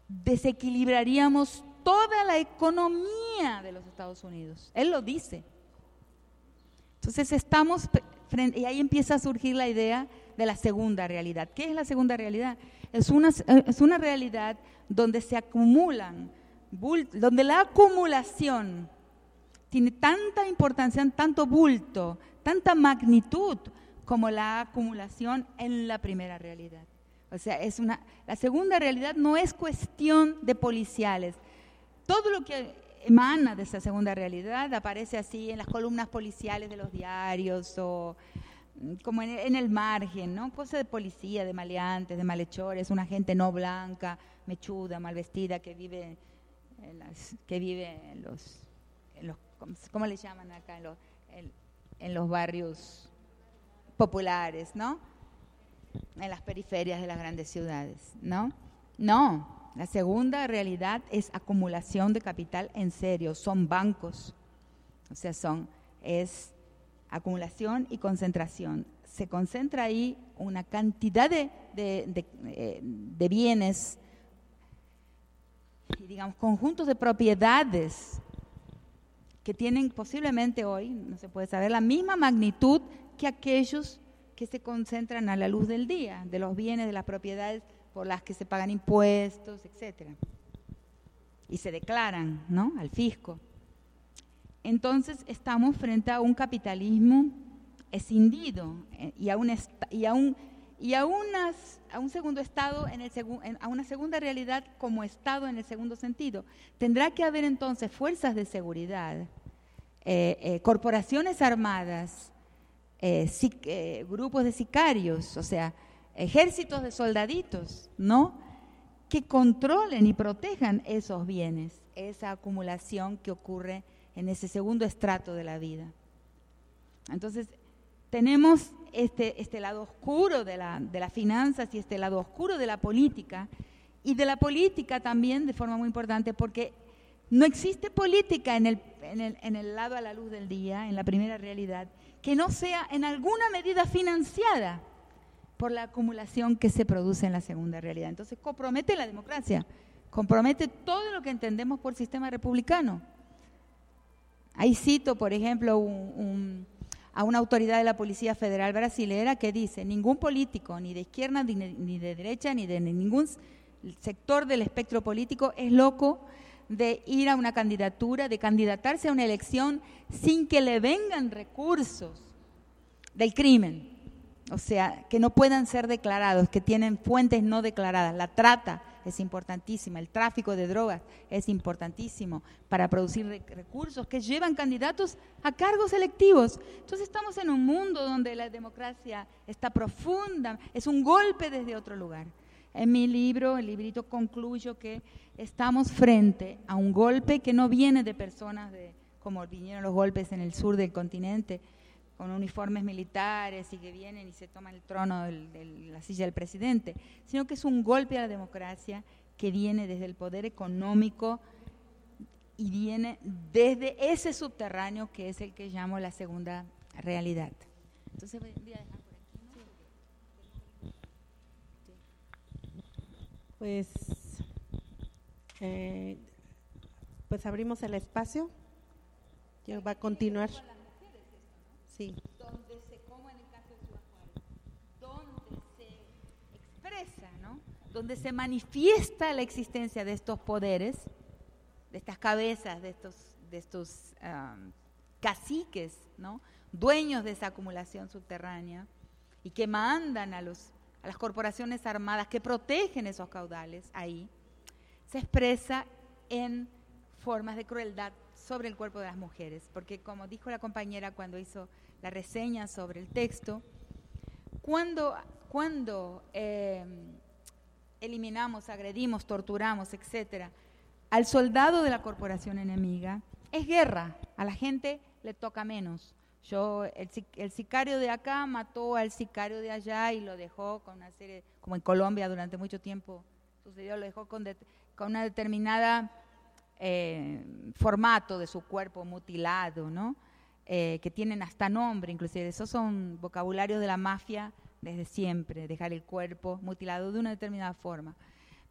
desequilibraríamos toda la economía de los Estados Unidos. Él lo dice. Entonces estamos, frente, y ahí empieza a surgir la idea de la segunda realidad. ¿Qué es la segunda realidad? Es una, es una realidad donde se acumulan, donde la acumulación tiene tanta importancia, tanto bulto, tanta magnitud como la acumulación en la primera realidad. O sea, es una, la segunda realidad no es cuestión de policiales. Todo lo que emana de esa segunda realidad aparece así en las columnas policiales de los diarios o como en, en el margen, ¿no? Cosas de policía, de maleantes, de malhechores, una gente no blanca, mechuda, mal vestida, que vive en, las, que vive en los, en los, ¿cómo le llaman acá? En los, en, en los barrios populares, ¿no? En las periferias de las grandes ciudades, ¿no? No, la segunda realidad es acumulación de capital en serio, son bancos, o sea, son, es acumulación y concentración. Se concentra ahí una cantidad de, de, de, eh, de bienes y, digamos, conjuntos de propiedades que tienen posiblemente hoy, no se puede saber, la misma magnitud que aquellos que se concentran a la luz del día, de los bienes, de las propiedades por las que se pagan impuestos, etcétera, y se declaran, ¿no?, al fisco. Entonces estamos frente a un capitalismo escindido y a un y a un y a unas a un segundo estado en el segu, en, a una segunda realidad como estado en el segundo sentido. Tendrá que haber entonces fuerzas de seguridad, eh, eh, corporaciones armadas, eh, sic, eh, grupos de sicarios, o sea, ejércitos de soldaditos, ¿no?, que controlen y protejan esos bienes, esa acumulación que ocurre en ese segundo estrato de la vida. Entonces, tenemos este, este lado oscuro de, la, de las finanzas y este lado oscuro de la política, y de la política también de forma muy importante, porque no existe política en el, en el, en el lado a la luz del día, en la primera realidad, que no sea en alguna medida financiada por la acumulación que se produce en la segunda realidad. Entonces, compromete la democracia, compromete todo lo que entendemos por sistema republicano. Ahí cito, por ejemplo, un, un, a una autoridad de la Policía Federal brasilera que dice: ningún político, ni de izquierda, ni de, ni de derecha, ni de ningún sector del espectro político es loco de ir a una candidatura, de candidatarse a una elección sin que le vengan recursos del crimen. O sea, que no puedan ser declarados, que tienen fuentes no declaradas. La trata es importantísima, el tráfico de drogas es importantísimo para producir recursos que llevan candidatos a cargos electivos. Entonces estamos en un mundo donde la democracia está profunda, es un golpe desde otro lugar. En mi libro, el librito, concluyo que estamos frente a un golpe que no viene de personas de, como vinieron los golpes en el sur del continente, con uniformes militares y que vienen y se toman el trono de la silla del presidente, sino que es un golpe a la democracia que viene desde el poder económico y viene desde ese subterráneo que es el que llamo la segunda realidad. Entonces voy a dejar por aquí, ¿no? Pues, eh, pues abrimos el espacio. Ya va a continuar. Sí. Donde se, como en el caso de Ciudad Juárez, donde se expresa, ¿no?, donde se manifiesta la existencia de estos poderes, de estas cabezas, de estos, de estos um, caciques, ¿no?, dueños de esa acumulación subterránea y que mandan a, los, a las corporaciones armadas que protegen esos caudales ahí, se expresa en formas de crueldad sobre el cuerpo de las mujeres, porque como dijo la compañera cuando hizo la reseña sobre el texto, cuando, cuando eh, eliminamos, agredimos, torturamos, etcétera, al soldado de la corporación enemiga, es guerra, a la gente le toca menos. Yo, el, el sicario de acá mató al sicario de allá y lo dejó con una serie, como en Colombia durante mucho tiempo sucedió, lo dejó con, de, con una determinada eh, formato de su cuerpo mutilado, ¿no? Eh, que tienen hasta nombre, inclusive. Esos son vocabularios de la mafia desde siempre, dejar el cuerpo mutilado de una determinada forma.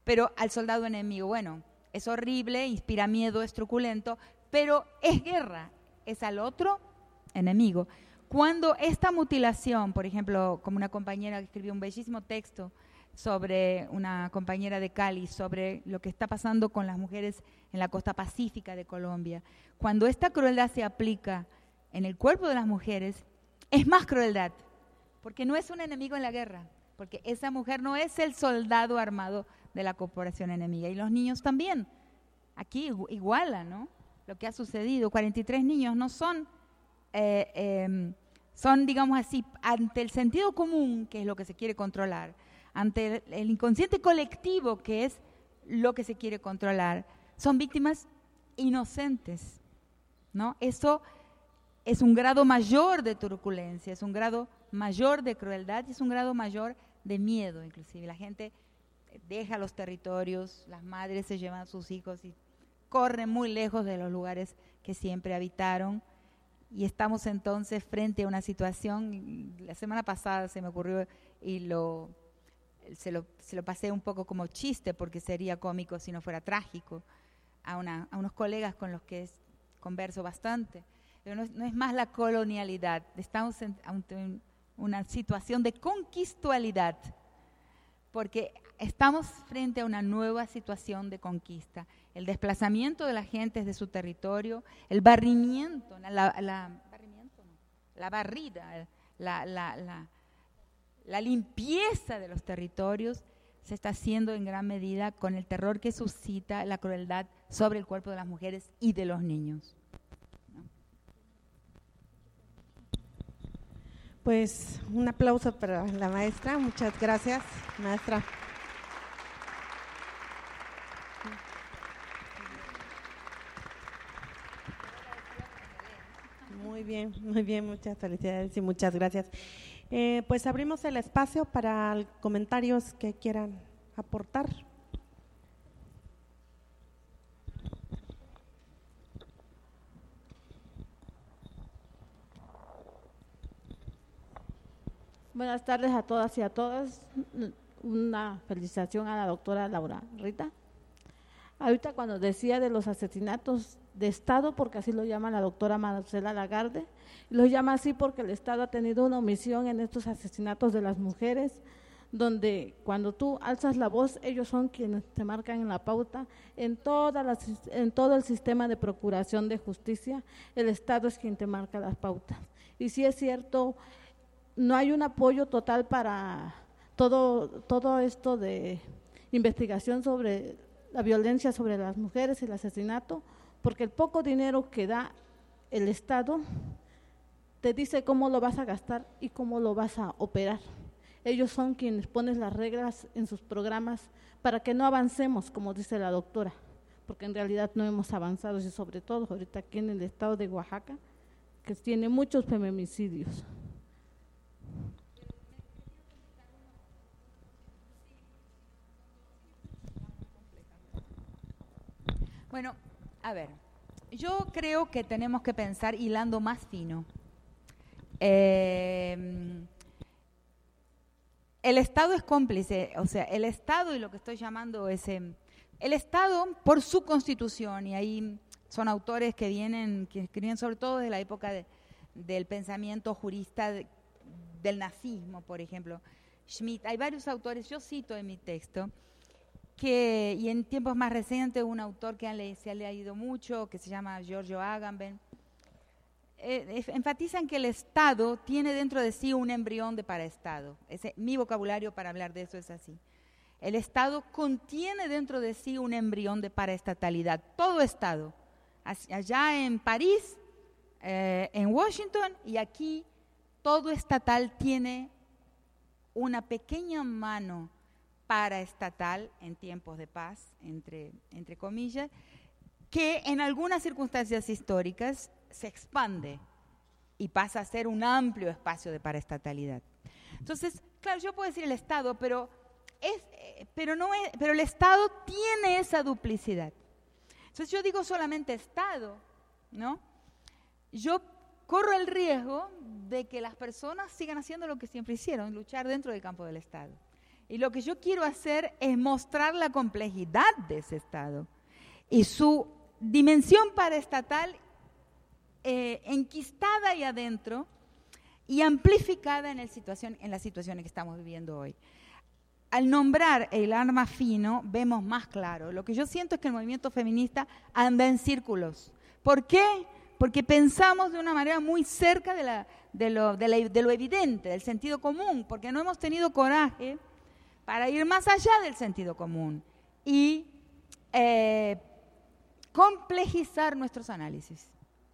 pero al soldado enemigo, bueno, es horrible, inspira miedo, es truculento, pero es guerra, es al otro enemigo. Cuando esta mutilación, por ejemplo, como una compañera que escribió un bellísimo texto sobre una compañera de Cali, sobre lo que está pasando con las mujeres en la costa pacífica de Colombia, cuando esta crueldad se aplica en el cuerpo de las mujeres, es más crueldad, porque no es un enemigo en la guerra, porque esa mujer no es el soldado armado de la corporación enemiga, y los niños también. Aquí iguala, ¿no?, lo que ha sucedido. cuarenta y tres niños no son... Eh, eh, son, digamos así, ante el sentido común, que es lo que se quiere controlar, ante el, el inconsciente colectivo, que es lo que se quiere controlar, son víctimas inocentes, ¿no? Eso es un grado mayor de truculencia, es un grado mayor de crueldad y es un grado mayor de miedo, inclusive. La gente deja los territorios, las madres se llevan a sus hijos y corren muy lejos de los lugares que siempre habitaron. Y estamos entonces frente a una situación, la semana pasada se me ocurrió y lo, se, lo, se lo pasé un poco como chiste, porque sería cómico si no fuera trágico, a, una, a unos colegas con los que es, converso bastante. Pero no, no es más la colonialidad, estamos en, en una situación de conquistualidad, porque estamos frente a una nueva situación de conquista. El desplazamiento de las gentes de su territorio, el barrimiento, la, la, barrimiento no, la barrida, la, la, la, la limpieza de los territorios se está haciendo en gran medida con el terror que suscita la crueldad sobre el cuerpo de las mujeres y de los niños. ¿No? Pues un aplauso para la maestra. Muchas gracias, maestra. Muy bien, muy bien, muchas felicidades y muchas gracias. Eh, pues abrimos el espacio para comentarios que quieran aportar. Buenas tardes a todas y a todas. Una felicitación a la doctora Laura Rita. Ahorita cuando decía de los asesinatos de Estado, porque así lo llama la doctora Marcela Lagarde, lo llama así porque el Estado ha tenido una omisión en estos asesinatos de las mujeres, donde cuando tú alzas la voz, ellos son quienes te marcan en la pauta, en, toda la, en todo el sistema de procuración de justicia, el Estado es quien te marca las pautas. Y sí es cierto, no hay un apoyo total para todo, todo esto de investigación sobre la violencia sobre las mujeres y el asesinato, porque el poco dinero que da el Estado te dice cómo lo vas a gastar y cómo lo vas a operar. Ellos son quienes ponen las reglas en sus programas para que no avancemos, como dice la doctora, porque en realidad no hemos avanzado, y sobre todo ahorita aquí en el estado de Oaxaca, que tiene muchos feminicidios. Bueno, a ver, yo creo que tenemos que pensar hilando más fino. Eh, el Estado es cómplice, o sea, el Estado, y lo que estoy llamando es, eh, el Estado por su constitución, y ahí son autores que vienen, que escriben sobre todo desde la época de, del pensamiento jurista de, del nazismo, por ejemplo, Schmitt, hay varios autores, yo cito en mi texto, que, y en tiempos más recientes un autor que le, se ha leído mucho, que se llama Giorgio Agamben, eh, enfatizan que el Estado tiene dentro de sí un embrión de paraestado. Ese, mi vocabulario para hablar de eso es así. El Estado contiene dentro de sí un embrión de paraestatalidad. Todo Estado, allá en París, eh, en Washington y aquí, todo estatal tiene una pequeña mano paraestatal en tiempos de paz, entre, entre comillas, que en algunas circunstancias históricas se expande y pasa a ser un amplio espacio de paraestatalidad. Entonces, claro, yo puedo decir el Estado, pero, es, pero, no es, pero el Estado tiene esa duplicidad. Entonces yo digo solamente Estado, ¿no? Yo corro el riesgo de que las personas sigan haciendo lo que siempre hicieron, luchar dentro del campo del Estado. Y lo que yo quiero hacer es mostrar la complejidad de ese Estado y su dimensión paraestatal eh, enquistada ahí adentro y amplificada en, el situación, en las situaciones que estamos viviendo hoy. Al nombrar el arma fino, vemos más claro. Lo que yo siento es que el movimiento feminista anda en círculos. ¿Por qué? Porque pensamos de una manera muy cerca de, la, de, lo, de, la, de lo evidente, del sentido común, porque no hemos tenido coraje para ir más allá del sentido común y eh, complejizar nuestros análisis.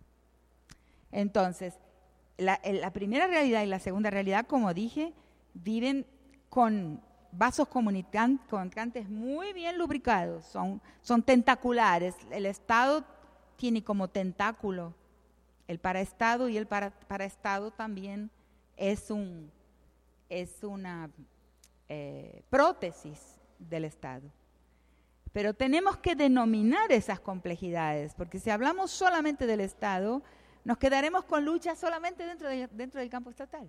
Entonces, la, la primera realidad y la segunda realidad, como dije, viven con vasos comunicantes muy bien lubricados, son, son tentaculares. El Estado tiene como tentáculo el paraestado y el para, paraestado también es, un, es una eh, prótesis del Estado. Pero tenemos que denominar esas complejidades, porque si hablamos solamente del Estado, nos quedaremos con luchas solamente dentro, de, dentro del campo estatal.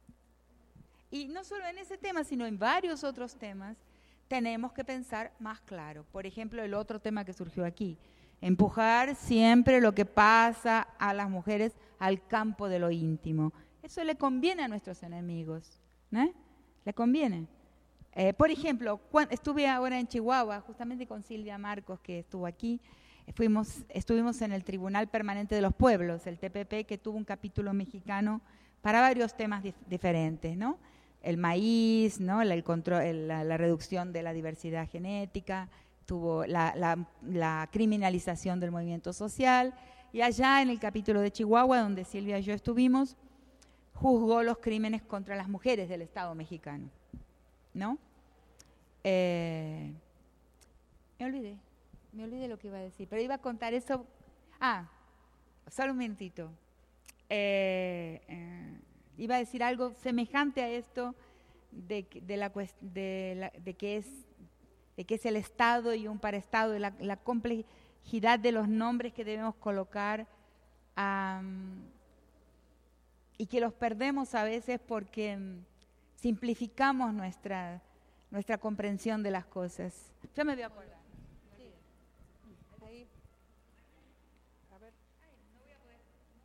Y no solo en ese tema, sino en varios otros temas, tenemos que pensar más claro. Por ejemplo, el otro tema que surgió aquí, empujar siempre lo que pasa a las mujeres al campo de lo íntimo. Eso le conviene a nuestros enemigos, ¿no? Le conviene. Eh, por ejemplo, cuando estuve ahora en Chihuahua, justamente con Silvia Marcos, que estuvo aquí, fuimos, estuvimos en el Tribunal Permanente de los Pueblos, el T P P, que tuvo un capítulo mexicano para varios temas dif diferentes, ¿no? El maíz, ¿no? el, el control, el, la, la reducción de la diversidad genética, tuvo la, la, la criminalización del movimiento social, y allá en el capítulo de Chihuahua, donde Silvia y yo estuvimos, juzgó los crímenes contra las mujeres del Estado mexicano, ¿no? Eh, me olvidé, me olvidé lo que iba a decir, pero iba a contar eso. Ah, solo un minutito. Eh, eh, iba a decir algo semejante a esto de, de, la, de, la, de, que es, de que es el Estado y un paraestado, de la, la complejidad de los nombres que debemos colocar um, y que los perdemos a veces porque um, simplificamos nuestra, nuestra comprensión de las cosas. Ya me voy a acordar. Sí. Ahí. A ver. Ay, no voy a poder.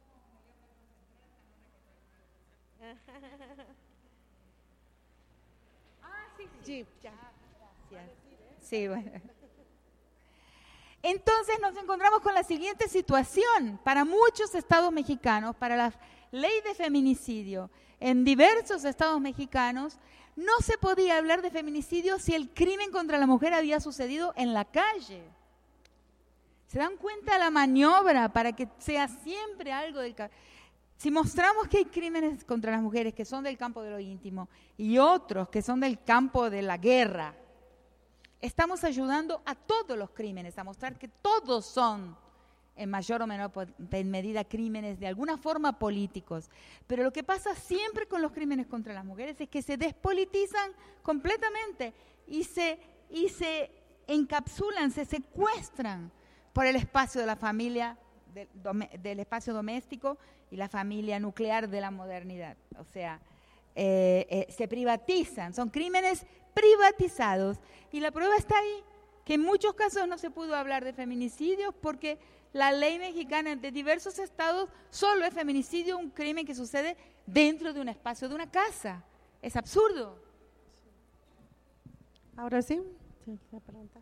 Ah, sí, sí. Sí, ya. Gracias. Sí, bueno. Entonces nos encontramos con la siguiente situación. Para muchos estados mexicanos, para la ley de feminicidio, en diversos estados mexicanos, no se podía hablar de feminicidio si el crimen contra la mujer había sucedido en la calle. ¿Se dan cuenta de la maniobra para que sea siempre algo del... Si mostramos que hay crímenes contra las mujeres que son del campo de lo íntimo y otros que son del campo de la guerra, estamos ayudando a todos los crímenes, a mostrar que todos son, en mayor o menor medida, crímenes de alguna forma políticos. Pero lo que pasa siempre con los crímenes contra las mujeres es que se despolitizan completamente y se, y se encapsulan, se secuestran por el espacio de la familia, del, del espacio doméstico y la familia nuclear de la modernidad. O sea, eh, eh, se privatizan, son crímenes privatizados. Y la prueba está ahí, que en muchos casos no se pudo hablar de feminicidios porque la ley mexicana de diversos estados solo es feminicidio un crimen que sucede dentro de un espacio de una casa. Es absurdo. Ahora sí, sí, la pregunta.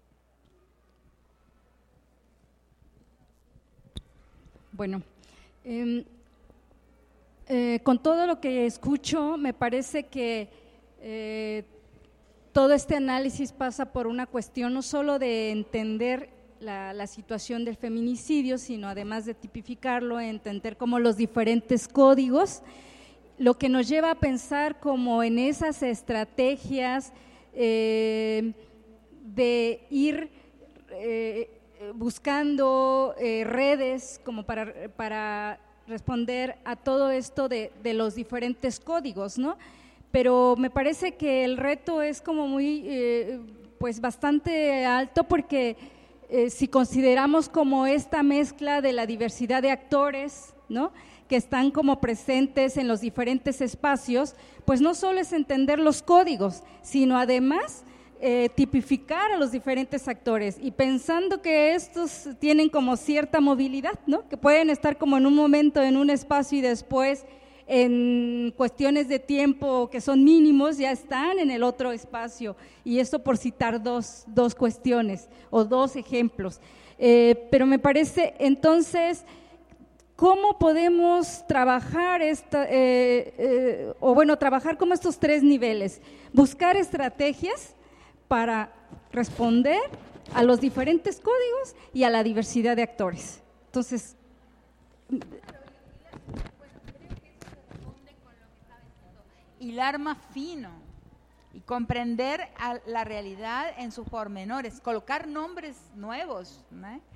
Bueno, eh, eh, con todo lo que escucho, me parece que eh, todo este análisis pasa por una cuestión no solo de entender la, la situación del feminicidio, sino además de tipificarlo, entender como los diferentes códigos, lo que nos lleva a pensar como en esas estrategias eh, de ir eh, buscando eh, redes como para, para responder a todo esto de, de los diferentes códigos, ¿no? Pero me parece que el reto es como muy, eh, pues bastante alto porque eh, si consideramos como esta mezcla de la diversidad de actores, ¿no?, que están como presentes en los diferentes espacios, pues no solo es entender los códigos, sino además eh, tipificar a los diferentes actores y pensando que estos tienen como cierta movilidad, ¿no? Que pueden estar como en un momento en un espacio y después en cuestiones de tiempo que son mínimos ya están en el otro espacio, y esto por citar dos, dos cuestiones o dos ejemplos. Eh, pero me parece entonces, ¿cómo podemos trabajar esta, eh, eh, o bueno, trabajar como estos tres niveles? Buscar estrategias para responder a los diferentes códigos y a la diversidad de actores. Entonces, hilar más fino y comprender a la realidad en sus pormenores, colocar nombres nuevos, ¿no? eh,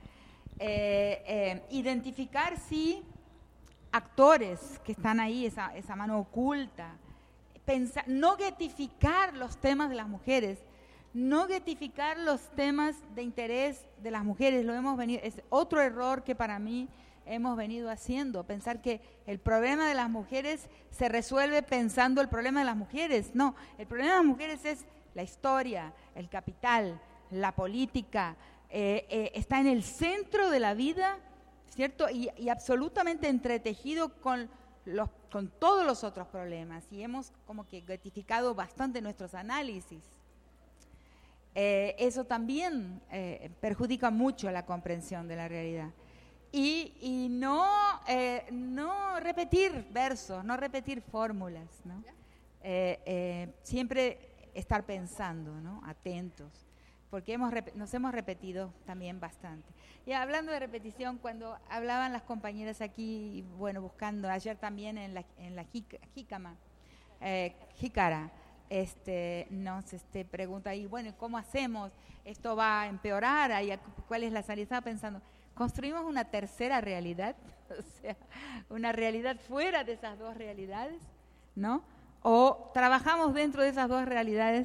eh, identificar, sí, actores que están ahí, esa, esa mano oculta, pensar, no guetificar los temas de las mujeres, no guetificar los temas de interés de las mujeres, lo hemos venido, es otro error que para mí hemos venido haciendo, pensar que el problema de las mujeres se resuelve pensando el problema de las mujeres. No, el problema de las mujeres es la historia, el capital, la política, eh, eh, está en el centro de la vida, ¿cierto? Y, y absolutamente entretejido con, los, con todos los otros problemas, y hemos como que gatificado bastante nuestros análisis. Eh, eso también eh, perjudica mucho la comprensión de la realidad. Y, y no, eh, no repetir versos, no repetir fórmulas, ¿no? Eh, eh, siempre estar pensando, ¿no? Atentos, porque hemos, nos hemos repetido también bastante. Y hablando de repetición, cuando hablaban las compañeras aquí, bueno, buscando, ayer también en la, en la jícama, eh, jícara, este, nos este, pregunta ahí, bueno, ¿cómo hacemos? ¿Esto va a empeorar? ¿Cuál es la salida? Estaba pensando, ¿construimos una tercera realidad? O sea, una realidad fuera de esas dos realidades, ¿no? O trabajamos dentro de esas dos realidades.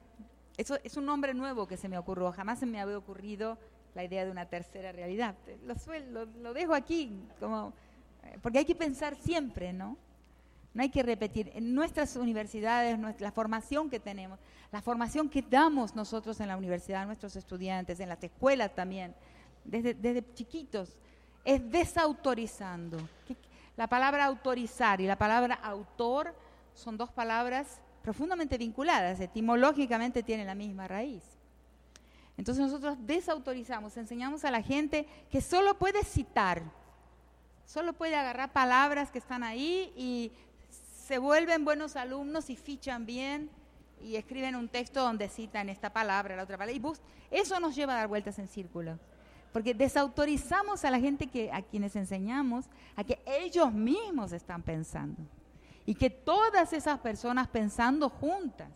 Eso es un nombre nuevo que se me ocurrió, jamás se me había ocurrido la idea de una tercera realidad. Lo, lo, lo dejo aquí, como, porque hay que pensar siempre, ¿no? No hay que repetir. En nuestras universidades, nuestra, la formación que tenemos, la formación que damos nosotros en la universidad, a nuestros estudiantes, en las escuelas también, Desde, desde chiquitos, es desautorizando. La palabra autorizar y la palabra autor son dos palabras profundamente vinculadas, etimológicamente tienen la misma raíz. Entonces nosotros desautorizamos, enseñamos a la gente que solo puede citar, solo puede agarrar palabras que están ahí y se vuelven buenos alumnos y fichan bien y escriben un texto donde citan esta palabra, la otra palabra, y bus- eso nos lleva a dar vueltas en círculo. Porque desautorizamos a la gente que, a quienes enseñamos a que ellos mismos están pensando. Y que todas esas personas pensando juntas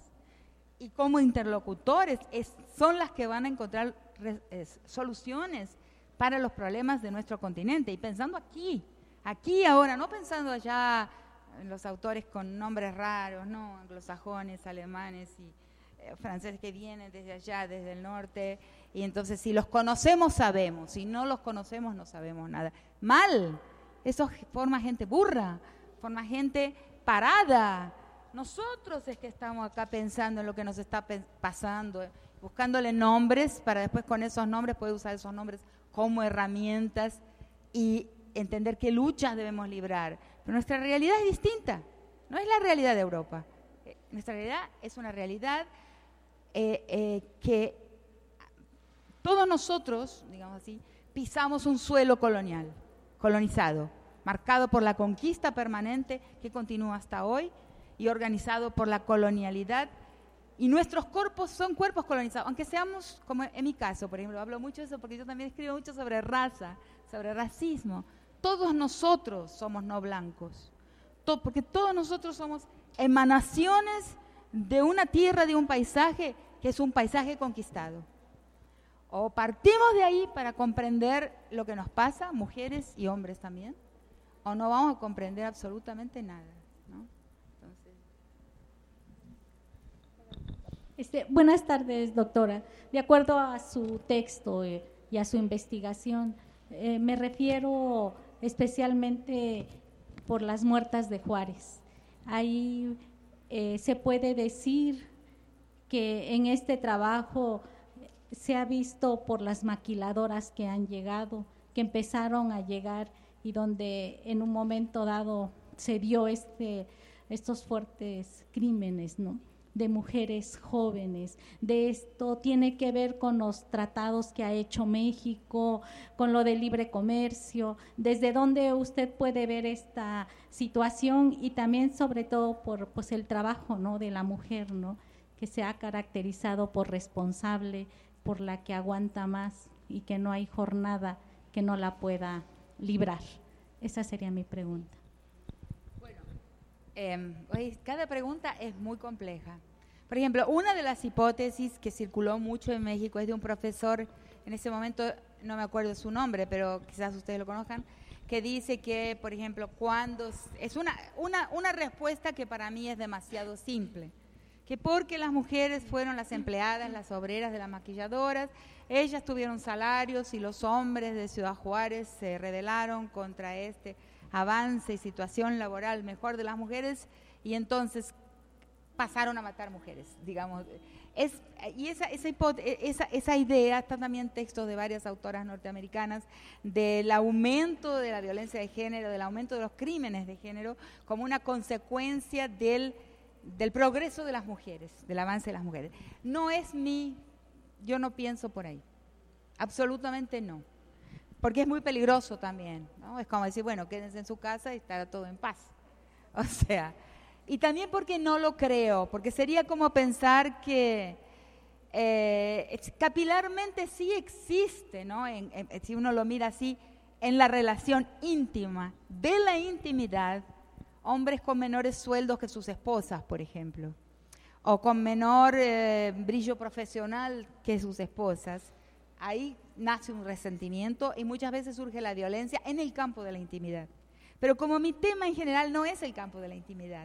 y como interlocutores es, son las que van a encontrar re, es, soluciones para los problemas de nuestro continente. Y pensando aquí, aquí ahora, no pensando allá en los autores con nombres raros, no, anglosajones, alemanes y eh, franceses que vienen desde allá, desde el norte. Y entonces si los conocemos sabemos, si no los conocemos no sabemos nada. Mal, eso forma gente burra, forma gente parada. Nosotros es que estamos acá pensando en lo que nos está pasando, buscándole nombres para después con esos nombres poder usar esos nombres como herramientas y entender qué luchas debemos librar. Pero nuestra realidad es distinta, no es la realidad de Europa. Eh, nuestra realidad es una realidad eh, eh, que todos nosotros, digamos así, pisamos un suelo colonial, colonizado, marcado por la conquista permanente que continúa hasta hoy y organizado por la colonialidad. Y nuestros cuerpos son cuerpos colonizados, aunque seamos, como en mi caso, por ejemplo, hablo mucho de eso porque yo también escribo mucho sobre raza, sobre racismo. Todos nosotros somos no blancos, todo, porque todos nosotros somos emanaciones de una tierra, de un paisaje que es un paisaje conquistado. O partimos de ahí para comprender lo que nos pasa, mujeres y hombres también, o no vamos a comprender absolutamente nada, ¿no? Entonces... Este, buenas tardes, doctora. De acuerdo a su texto eh, y a su investigación, eh, me refiero especialmente por las muertas de Juárez. Ahí eh, se puede decir que en este trabajo se ha visto por las maquiladoras que han llegado, que empezaron a llegar y donde en un momento dado se dio este, estos fuertes crímenes, ¿no?, de mujeres jóvenes. De esto tiene que ver con los tratados que ha hecho México, con lo del libre comercio, desde donde usted puede ver esta situación y también sobre todo por pues el trabajo, ¿no?, de la mujer, ¿no?, que se ha caracterizado por responsable, por la que aguanta más y que no hay jornada que no la pueda librar. Esa sería mi pregunta. Eh, cada pregunta es muy compleja. Por ejemplo, una de las hipótesis que circuló mucho en México es de un profesor, en ese momento no me acuerdo su nombre, pero quizás ustedes lo conozcan, que dice que, por ejemplo, cuando es una, una, una respuesta que para mí es demasiado simple, que porque las mujeres fueron las empleadas, las obreras de las maquilladoras, ellas tuvieron salarios y los hombres de Ciudad Juárez se rebelaron contra este avance y situación laboral mejor de las mujeres y entonces pasaron a matar mujeres, digamos. Es, y esa, esa, esa, esa idea está también en textos de varias autoras norteamericanas del aumento de la violencia de género, del aumento de los crímenes de género como una consecuencia del, del progreso de las mujeres, del avance de las mujeres. No es mi, yo no pienso por ahí, absolutamente no. Porque es muy peligroso también, ¿no? Es como decir, bueno, quédense en su casa y estará todo en paz. O sea, y también porque no lo creo, porque sería como pensar que eh, capilarmente sí existe, ¿no? En, en, si uno lo mira así, en la relación íntima de la intimidad, hombres con menores sueldos que sus esposas, por ejemplo, o con menor eh, brillo profesional que sus esposas, ahí nace un resentimiento y muchas veces surge la violencia en el campo de la intimidad. Pero como mi tema en general no es el campo de la intimidad,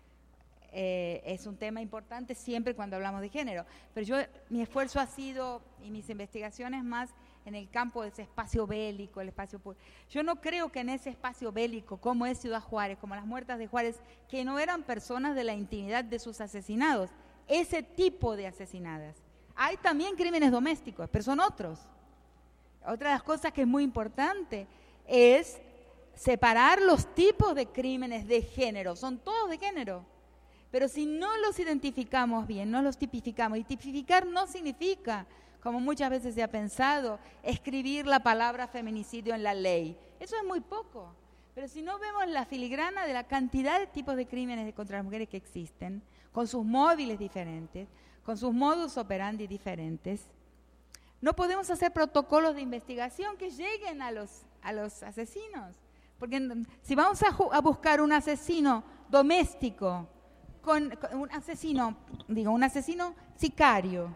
eh, es un tema importante siempre cuando hablamos de género, pero yo, mi esfuerzo ha sido, y mis investigaciones más en el campo de ese espacio bélico, el espacio público. Yo no creo que en ese espacio bélico, como es Ciudad Juárez, como las muertas de Juárez, que no eran personas de la intimidad de sus asesinados, ese tipo de asesinadas. Hay también crímenes domésticos, pero son otros. Otra de las cosas que es muy importante es separar los tipos de crímenes de género, son todos de género, pero si no los identificamos bien, no los tipificamos, y tipificar no significa, como muchas veces se ha pensado, escribir la palabra feminicidio en la ley, eso es muy poco, pero si no vemos la filigrana de la cantidad de tipos de crímenes contra las mujeres que existen, con sus móviles diferentes, con sus modus operandi diferentes, no podemos hacer protocolos de investigación que lleguen a los, a los asesinos. Porque si vamos a, a buscar un asesino doméstico, con, con un asesino, digo, un asesino sicario,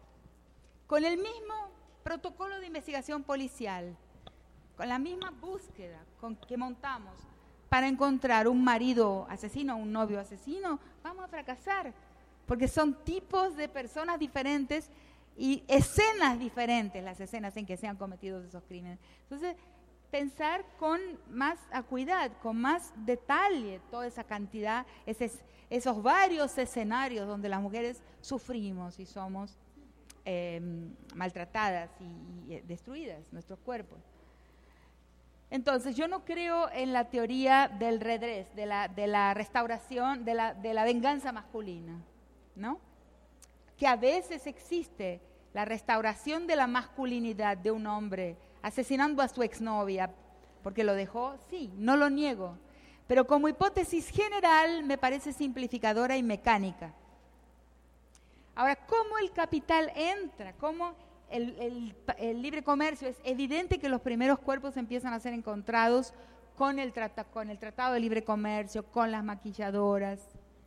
con el mismo protocolo de investigación policial, con la misma búsqueda con que montamos para encontrar un marido asesino, un novio asesino, vamos a fracasar. Porque son tipos de personas diferentes y escenas diferentes, las escenas en que se han cometido esos crímenes. Entonces, pensar con más acuidad, con más detalle toda esa cantidad, esos, esos varios escenarios donde las mujeres sufrimos y somos eh, maltratadas y, y destruidas, nuestros cuerpos. Entonces, yo no creo en la teoría del redrés, de la, de la restauración, de la, de la venganza masculina, ¿no? Que a veces existe la restauración de la masculinidad de un hombre asesinando a su exnovia porque lo dejó, sí, no lo niego, pero como hipótesis general me parece simplificadora y mecánica. Ahora, ¿cómo el capital entra? ¿Cómo el, el, el libre comercio? Es evidente que los primeros cuerpos empiezan a ser encontrados con el, trata, con el Tratado de Libre Comercio, con las maquilladoras.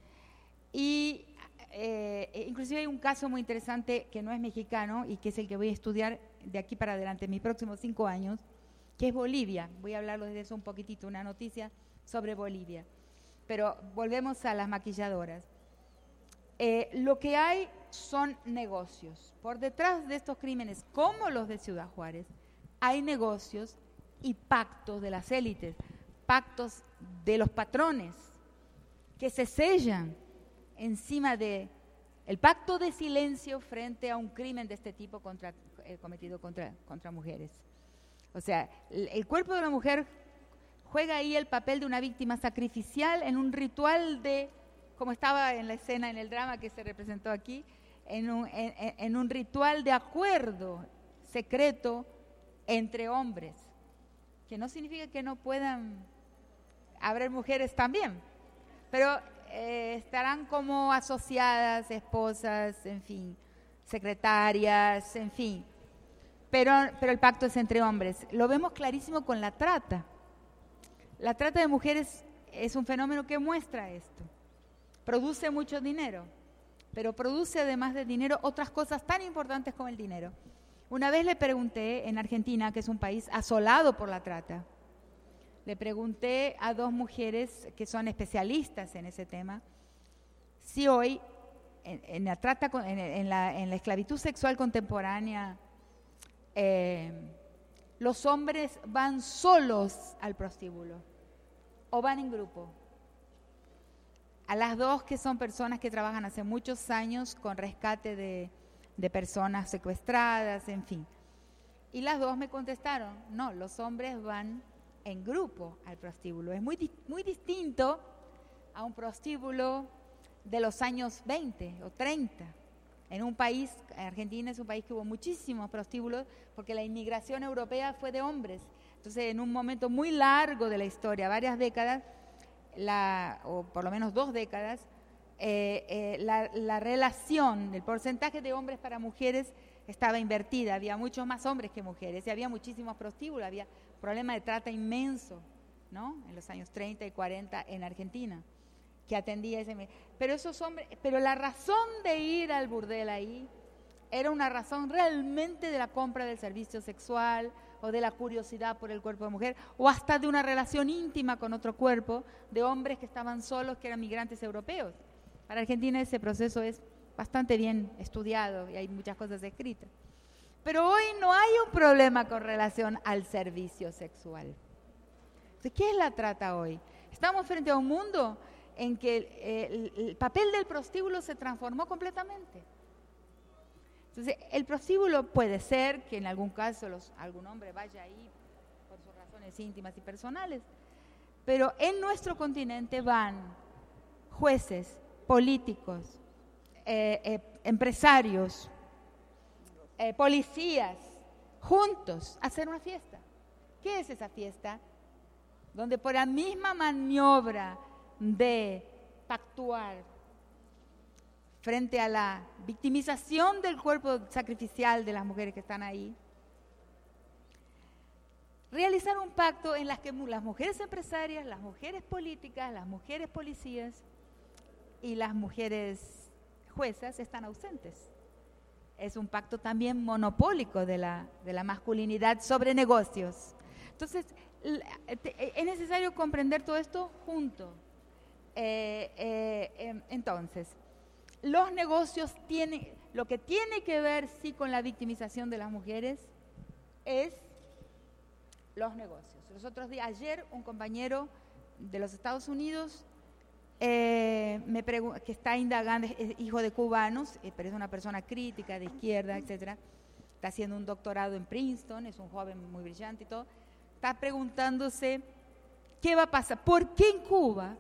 Y eh, inclusive hay un caso muy interesante que no es mexicano y que es el que voy a estudiar de aquí para adelante, en mis próximos cinco años, que es Bolivia. Voy a hablarles de eso un poquitito, una noticia sobre Bolivia. Pero volvemos a las maquilladoras. Eh, lo que hay son negocios. Por detrás de estos crímenes, como los de Ciudad Juárez, hay negocios y pactos de las élites. pactos de los patrones que se sellan encima de el pacto de silencio frente a un crimen de este tipo contra, eh, cometido contra, contra mujeres. O sea, el, el cuerpo de la mujer juega ahí el papel de una víctima sacrificial en un ritual de, como estaba en la escena, en el drama que se representó aquí, en un, en, en un ritual de acuerdo secreto entre hombres, que no significa que no puedan haber mujeres también, pero eh, estarán como asociadas, esposas, en fin, secretarias, en fin, pero, pero el pacto es entre hombres. Lo vemos clarísimo con la trata. La trata de mujeres es un fenómeno que muestra esto. Produce mucho dinero, pero produce además de dinero otras cosas tan importantes como el dinero. Una vez le pregunté en Argentina, que es un país asolado por la trata, le pregunté a dos mujeres que son especialistas en ese tema, si hoy en, en la trata, en, en, la, en la esclavitud sexual contemporánea, eh, los hombres van solos al prostíbulo o van en grupo. A las dos, que son personas que trabajan hace muchos años con rescate de, de personas secuestradas, en fin. Y las dos me contestaron, no, los hombres van en grupo al prostíbulo. Es muy, muy distinto a un prostíbulo de los años veinte o treinta. En un país, Argentina es un país que hubo muchísimos prostíbulos porque la inmigración europea fue de hombres. Entonces, en un momento muy largo de la historia, varias décadas, la, o por lo menos dos décadas, eh, eh, la, la relación, el porcentaje de hombres para mujeres estaba invertida. Había muchos más hombres que mujeres y había muchísimos prostíbulos, había un problema de trata inmenso, ¿no? En los años treinta y cuarenta en Argentina, que atendía ese... Pero esos hombres, pero la razón de ir al burdel ahí era una razón realmente de la compra del servicio sexual o de la curiosidad por el cuerpo de mujer o hasta de una relación íntima con otro cuerpo de hombres que estaban solos, que eran migrantes europeos. Para Argentina ese proceso es bastante bien estudiado y hay muchas cosas escritas. Pero hoy no hay un problema con relación al servicio sexual. Entonces, ¿qué es la trata hoy? Estamos frente a un mundo en que el, el, el papel del prostíbulo se transformó completamente. Entonces, el prostíbulo puede ser que en algún caso los, algún hombre vaya ahí por sus razones íntimas y personales, pero en nuestro continente van jueces, políticos, eh, eh, empresarios, eh, policías, juntos a hacer una fiesta. ¿Qué es esa fiesta? Donde por la misma maniobra de pactuar frente a la victimización del cuerpo sacrificial de las mujeres que están ahí, realizar un pacto en las que las mujeres empresarias, las mujeres políticas, las mujeres policías y las mujeres juezas están ausentes. Es un pacto también monopólico de la, de la masculinidad sobre negocios. Entonces, es necesario comprender todo esto junto. Eh, eh, entonces, los negocios tienen, lo que tiene que ver sí con la victimización de las mujeres es los negocios. Los otros días, ayer un compañero de los Estados Unidos eh, me pregun- que está indagando, es hijo de cubanos, eh, pero es una persona crítica, de izquierda, etcétera, está haciendo un doctorado en Princeton, es un joven muy brillante y todo, está preguntándose qué va a pasar, por qué en Cuba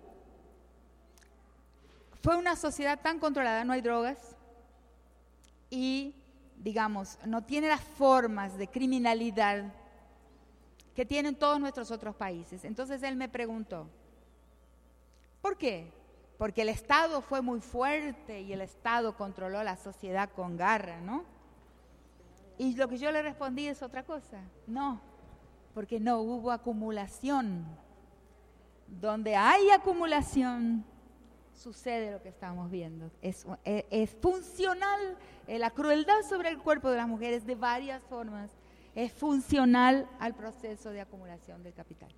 fue una sociedad tan controlada, no hay drogas y, digamos, no tiene las formas de criminalidad que tienen todos nuestros otros países. Entonces él me preguntó, ¿por qué? Porque el Estado fue muy fuerte y el Estado controló la sociedad con garra, ¿no? Y lo que yo le respondí es otra cosa, no, porque no hubo acumulación. Donde hay acumulación, sucede lo que estamos viendo. Es, es, es funcional, eh, la crueldad sobre el cuerpo de las mujeres de varias formas es funcional al proceso de acumulación del capital.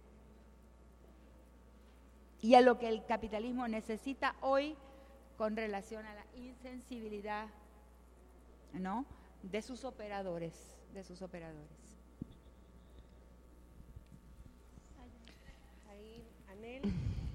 Y a lo que el capitalismo necesita hoy con relación a la insensibilidad, ¿no?, de sus operadores, de sus operadores. Ahí panel.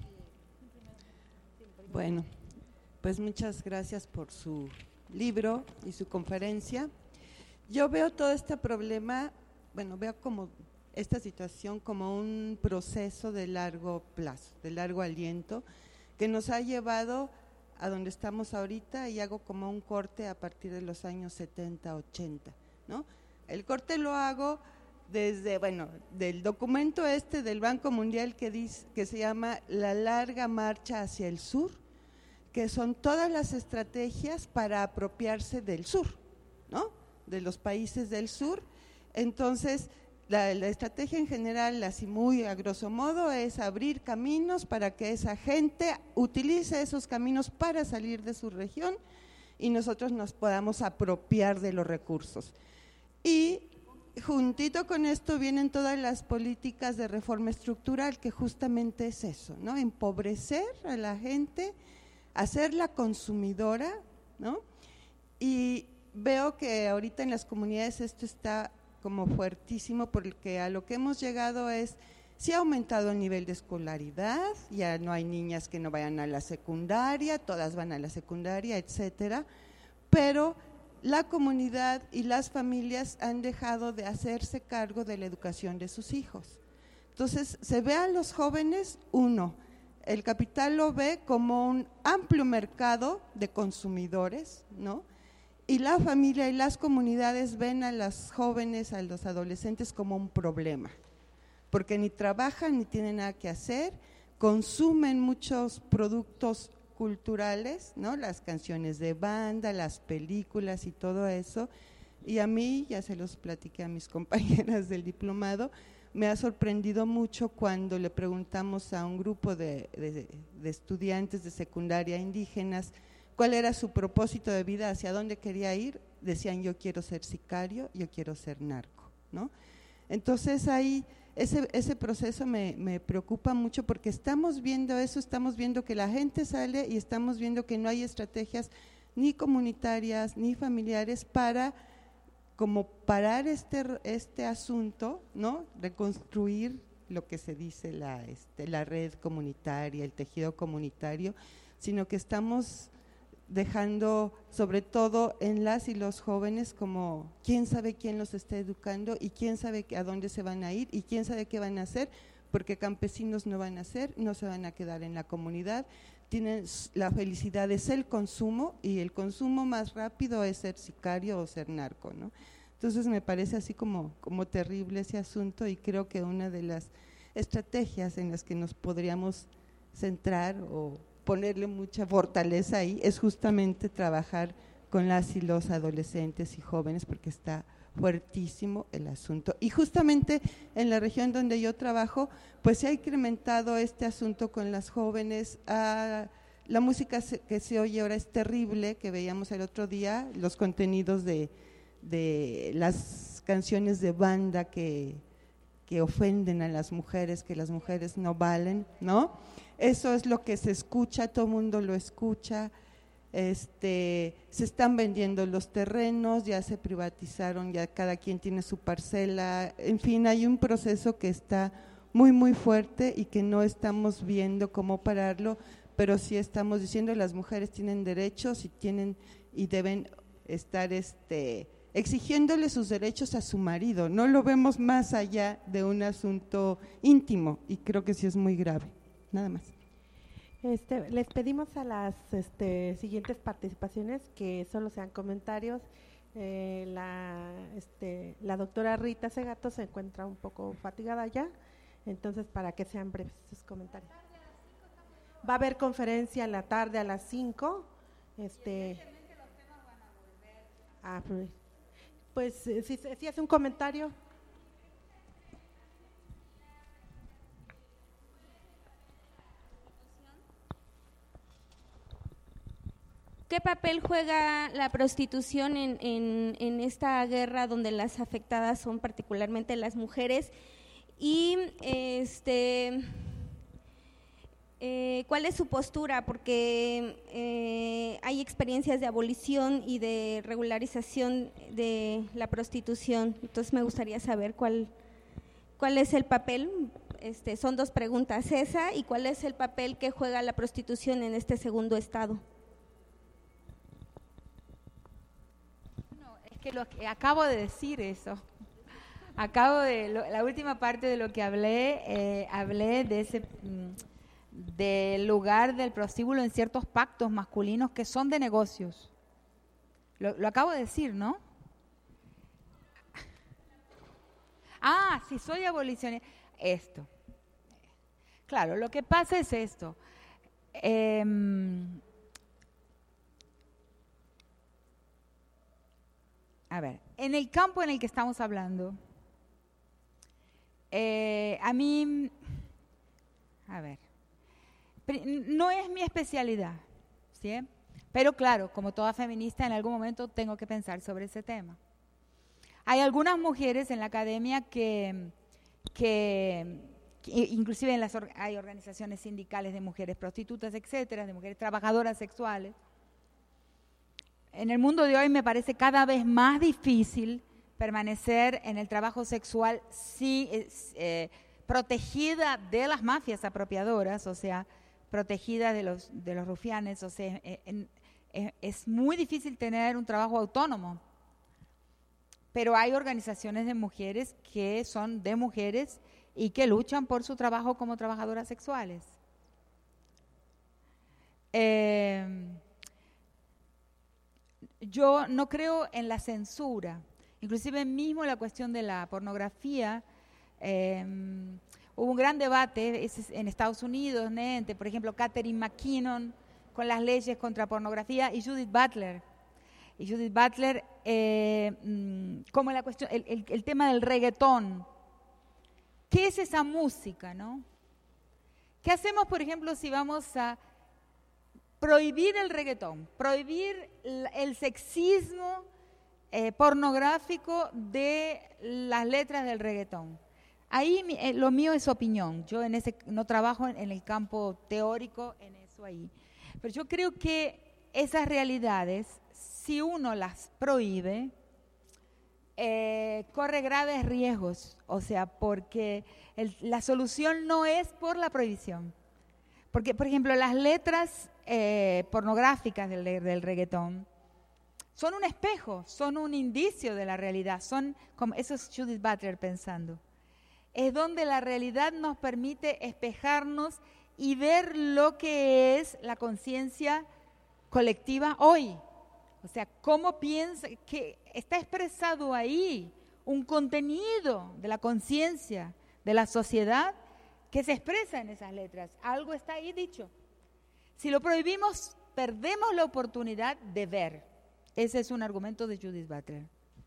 Bueno, pues muchas gracias por su libro y su conferencia. Yo veo todo este problema, bueno, veo como esta situación como un proceso de largo plazo, de largo aliento, que nos ha llevado a donde estamos ahorita, y hago como un corte a partir de los años setenta, ochenta, ¿no? El corte lo hago desde, bueno, del documento este del Banco Mundial que dice, que se llama La larga marcha hacia el sur, que son todas las estrategias para apropiarse del sur, ¿no? De los países del sur. Entonces, la, la estrategia en general, así muy a grosso modo, es abrir caminos para que esa gente utilice esos caminos para salir de su región y nosotros nos podamos apropiar de los recursos. Y juntito con esto vienen todas las políticas de reforma estructural, que justamente es eso, ¿no? Empobrecer a la gente, hacerla consumidora, ¿no? Y veo que ahorita en las comunidades esto está como fuertísimo, porque a lo que hemos llegado es, sí ha aumentado el nivel de escolaridad, ya no hay niñas que no vayan a la secundaria, todas van a la secundaria, etcétera, pero la comunidad y las familias han dejado de hacerse cargo de la educación de sus hijos. Entonces, se ve a los jóvenes, uno, el capital lo ve como un amplio mercado de consumidores, ¿no? Y la familia y las comunidades ven a las jóvenes, a los adolescentes como un problema, porque ni trabajan ni tienen nada que hacer, consumen muchos productos culturales, ¿no? Las canciones de banda, las películas y todo eso, y a mí, ya se los platiqué a mis compañeras del diplomado, me ha sorprendido mucho cuando le preguntamos a un grupo de, de, de estudiantes de secundaria indígenas cuál era su propósito de vida, hacia dónde quería ir, decían yo quiero ser sicario, yo quiero ser narco, ¿no? Entonces ahí ese, ese proceso me, me preocupa mucho, porque estamos viendo eso, estamos viendo que la gente sale y estamos viendo que no hay estrategias ni comunitarias ni familiares para como parar este, este asunto, ¿no? Reconstruir lo que se dice la, este, la red comunitaria, el tejido comunitario, sino que estamos dejando sobre todo en las y los jóvenes como quién sabe quién los está educando y quién sabe a dónde se van a ir y quién sabe qué van a hacer, porque campesinos no van a ser, no se van a quedar en la comunidad, tienen la felicidad es el consumo, y el consumo más rápido es ser sicario o ser narco, ¿no? Entonces me parece así como, como terrible ese asunto, y creo que una de las estrategias en las que nos podríamos centrar o ponerle mucha fortaleza ahí es justamente trabajar con las y los adolescentes y jóvenes, porque está fuertísimo el asunto. Y justamente en la región donde yo trabajo, pues se ha incrementado este asunto con las jóvenes. Ah, la música que se oye ahora es terrible, que veíamos el otro día, los contenidos de, de las canciones de banda que, que ofenden a las mujeres, que las mujeres no valen, ¿no? Eso es lo que se escucha, todo el mundo lo escucha. Este, se están vendiendo los terrenos, ya se privatizaron, ya cada quien tiene su parcela, en fin, hay un proceso que está muy muy fuerte y que no estamos viendo cómo pararlo, pero sí estamos diciendo que las mujeres tienen derechos y tienen y deben estar este, exigiéndole sus derechos a su marido, no lo vemos más allá de un asunto íntimo, y creo que sí es muy grave, nada más. Este, les pedimos a las este, siguientes participaciones que solo sean comentarios. Eh, la, este, la doctora Rita Segato se encuentra un poco fatigada ya, entonces para que sean breves sus comentarios. Va a haber conferencia en la tarde a las cinco. Este, ah, pues si, si hace un comentario. ¿Qué papel juega la prostitución en, en, en esta guerra donde las afectadas son particularmente las mujeres? Y este, eh, ¿cuál es su postura? Porque eh, hay experiencias de abolición y de regularización de la prostitución, entonces me gustaría saber cuál, cuál es el papel este, son dos preguntas, esa y cuál es el papel que juega la prostitución en este segundo estado. No, es que lo que acabo de decir eso. Acabo de, lo, la última parte de lo que hablé, eh, hablé de ese, del lugar del prostíbulo en ciertos pactos masculinos que son de negocios. Lo, lo acabo de decir, ¿no? Ah, si soy abolicionista. Esto. Claro, lo que pasa es esto. Eh, a ver, en el campo en el que estamos hablando, Eh, a mí, a ver, no es mi especialidad, ¿sí? Pero claro, como toda feminista, en algún momento tengo que pensar sobre ese tema. Hay algunas mujeres en la academia que, que, que inclusive en las, hay organizaciones sindicales de mujeres prostitutas, etcétera, de mujeres trabajadoras sexuales. En el mundo de hoy me parece cada vez más difícil permanecer en el trabajo sexual sí, eh, protegida de las mafias apropiadoras, o sea, protegida de los, de los rufianes, o sea, en, en, en, es muy difícil tener un trabajo autónomo. Pero hay organizaciones de mujeres que son de mujeres y que luchan por su trabajo como trabajadoras sexuales. Eh, yo no creo en la censura. Inclusive mismo la cuestión de la pornografía, eh, hubo un gran debate en Estados Unidos, ¿no? Entre, por ejemplo, Catherine McKinnon con las leyes contra pornografía y Judith Butler. Y Judith Butler, eh, como la cuestión, el, el, el tema del reggaetón. ¿Qué es esa música, no? ¿Qué hacemos, por ejemplo, si vamos a prohibir el reggaetón, prohibir el sexismo Eh, pornográfico de las letras del reggaetón? Ahí eh, lo mío es opinión, yo en ese no trabajo en, en el campo teórico, en eso ahí. Pero yo creo que esas realidades, si uno las prohíbe, eh, corre graves riesgos, o sea, porque el, la solución no es por la prohibición. Porque, por ejemplo, las letras eh, pornográficas del, del reggaetón son un espejo, son un indicio de la realidad, son como, eso es Judith Butler pensando. Es donde la realidad nos permite espejarnos y ver lo que es la conciencia colectiva hoy. O sea, cómo piensa, que está expresado ahí un contenido de la conciencia de la sociedad que se expresa en esas letras. Algo está ahí dicho. Si lo prohibimos, perdemos la oportunidad de ver. Ese es un argumento de Judith Butler.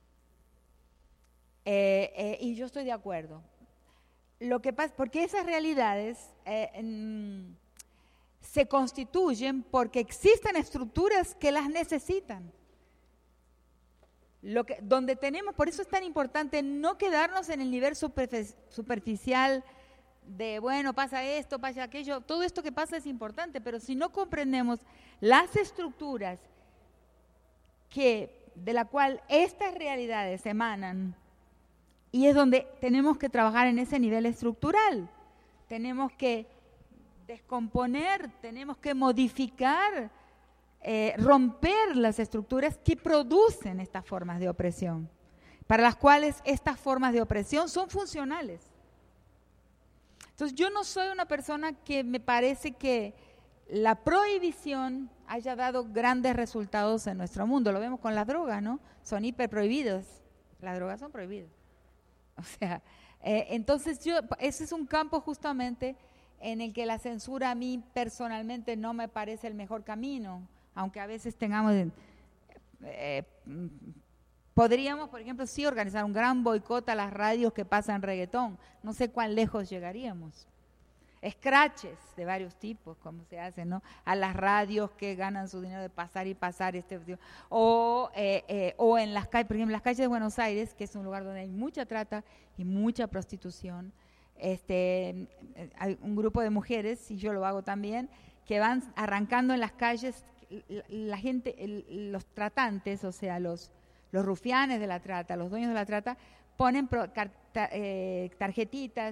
Eh, eh, y yo estoy de acuerdo. Lo que pasa, porque esas realidades eh, en, se constituyen porque existen estructuras que las necesitan. Lo que, donde tenemos, por eso es tan importante no quedarnos en el nivel superficial de, bueno, pasa esto, pasa aquello. Todo esto que pasa es importante, pero si no comprendemos las estructuras que, de la cual estas realidades emanan, y es donde tenemos que trabajar en ese nivel estructural. Tenemos que descomponer, tenemos que modificar, eh, romper las estructuras que producen estas formas de opresión, para las cuales estas formas de opresión son funcionales. Entonces, yo no soy una persona que me parece que la prohibición haya dado grandes resultados en nuestro mundo. Lo vemos con las drogas, ¿no? Son hiperprohibidas. Las drogas son prohibidas. O sea, eh, entonces yo, ese es un campo justamente en el que la censura a mí personalmente no me parece el mejor camino, aunque a veces tengamos, eh, podríamos, por ejemplo, sí organizar un gran boicot a las radios que pasan reggaetón. No sé cuán lejos llegaríamos. Scratches de varios tipos, como se hace, ¿no? A las radios que ganan su dinero de pasar y pasar este o eh, eh, o en las calles, por ejemplo, en las calles de Buenos Aires, que es un lugar donde hay mucha trata y mucha prostitución. Este, hay un grupo de mujeres, y yo lo hago también, que van arrancando en las calles, la, la gente, el, los tratantes, o sea, los los rufianes de la trata, los dueños de la trata, ponen pro, car, ta, eh, tarjetitas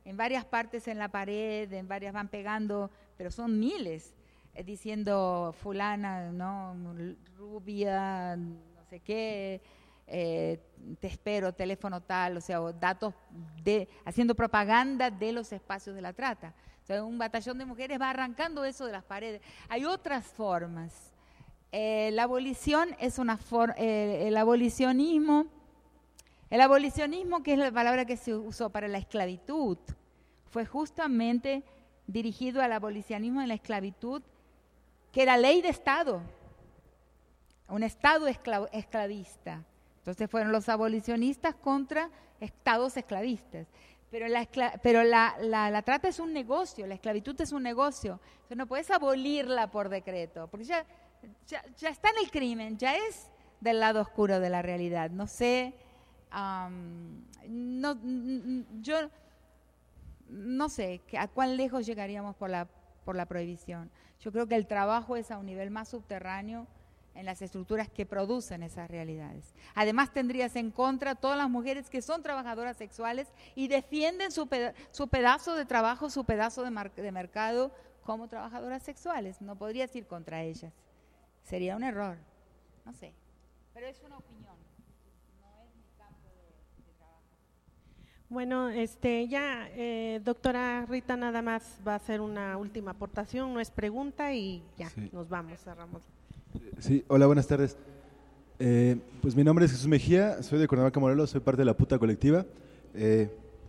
en varias partes en la pared, en varias van pegando, pero son miles, eh, diciendo fulana, ¿no? Rubia, no sé qué, eh, te espero, teléfono tal, o sea, o datos de, haciendo propaganda de los espacios de la trata. O sea, un batallón de mujeres va arrancando eso de las paredes. Hay otras formas. Eh, la abolición es una forma, eh, el abolicionismo, el abolicionismo, que es la palabra que se usó para la esclavitud, fue justamente dirigido al abolicionismo en la esclavitud, que era ley de Estado, un Estado esclav- esclavista. Entonces fueron los abolicionistas contra estados esclavistas. Pero, la, pero la, la, la trata es un negocio, la esclavitud es un negocio. Entonces no puedes abolirla por decreto, porque ya, ya, ya está en el crimen, ya es del lado oscuro de la realidad. No sé, um, no, yo no sé a cuán lejos llegaríamos por la, por la prohibición. Yo creo que el trabajo es a un nivel más subterráneo en las estructuras que producen esas realidades. Además, tendrías en contra a todas las mujeres que son trabajadoras sexuales y defienden su, peda- su pedazo de trabajo, su pedazo de, mar- de mercado como trabajadoras sexuales. No podrías ir contra ellas. Sería un error. No sé. Pero es una opinión. No es mi campo de, de trabajo. Bueno, este, ya, eh, doctora Rita, nada más va a hacer una última aportación, no es pregunta y ya, sí. Nos vamos, cerramos. Sí, hola, buenas tardes. Eh, pues mi nombre es Jesús Mejía, soy de Cuernavaca, Morelos, soy parte de la puta colectiva. Eh,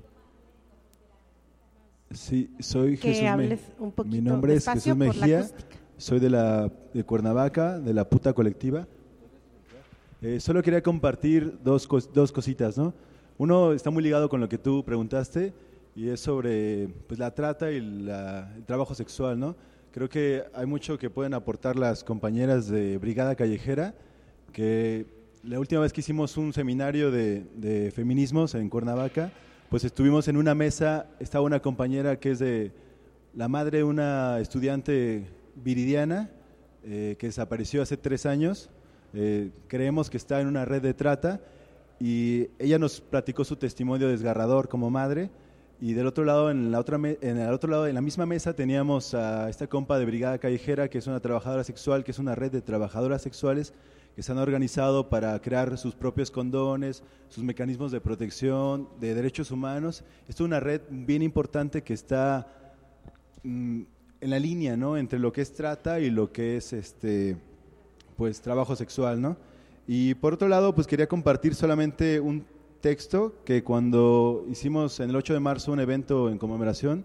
sí, soy que Jesús hables un poquito Mi nombre es Jesús Mejía, soy de la de Cuernavaca, de la puta colectiva. Eh, solo quería compartir dos, cos, dos cositas, ¿no? Uno está muy ligado con lo que tú preguntaste y es sobre pues, la trata y la, el trabajo sexual, ¿no? Creo que hay mucho que pueden aportar las compañeras de Brigada Callejera, que la última vez que hicimos un seminario de, de feminismos en Cuernavaca, pues estuvimos en una mesa, estaba una compañera que es de la madre de una estudiante viridiana eh, que desapareció hace tres años, eh, creemos que está en una red de trata y ella nos platicó su testimonio desgarrador como madre. Y del otro lado, en la otra me, en el otro lado, en la misma mesa teníamos a esta compa de Brigada Callejera, que es una trabajadora sexual, que es una red de trabajadoras sexuales que se han organizado para crear sus propios condones, sus mecanismos de protección, de derechos humanos. Esto es una red bien importante que está mmm, en la línea, ¿no?, entre lo que es trata y lo que es este, pues, trabajo sexual, ¿no? Y por otro lado, pues quería compartir solamente un texto que cuando hicimos en el ocho de marzo un evento en conmemoración,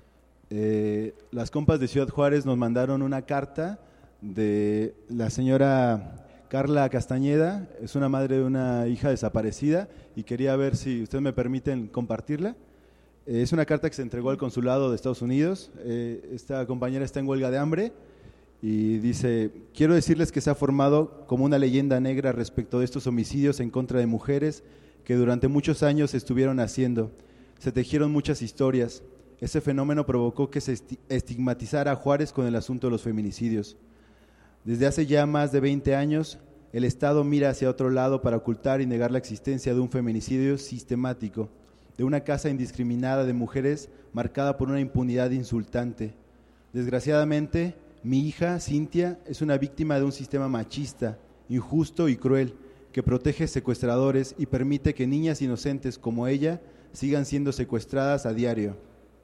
eh, las compas de Ciudad Juárez nos mandaron una carta de la señora Carla Castañeda, es una madre de una hija desaparecida y quería ver si ustedes me permiten compartirla. Eh, es una carta que se entregó al consulado de Estados Unidos, eh, esta compañera está en huelga de hambre y dice: quiero decirles que se ha formado como una leyenda negra respecto de estos homicidios en contra de mujeres que durante muchos años estuvieron haciendo. Se tejieron muchas historias. Ese fenómeno provocó que se estigmatizara a Juárez con el asunto de los feminicidios. Desde hace ya más de veinte años, el Estado mira hacia otro lado para ocultar y negar la existencia de un feminicidio sistemático, de una caza indiscriminada de mujeres marcada por una impunidad insultante. Desgraciadamente, mi hija, Cintia, es una víctima de un sistema machista, injusto y cruel, que protege secuestradores y permite que niñas inocentes como ella sigan siendo secuestradas a diario.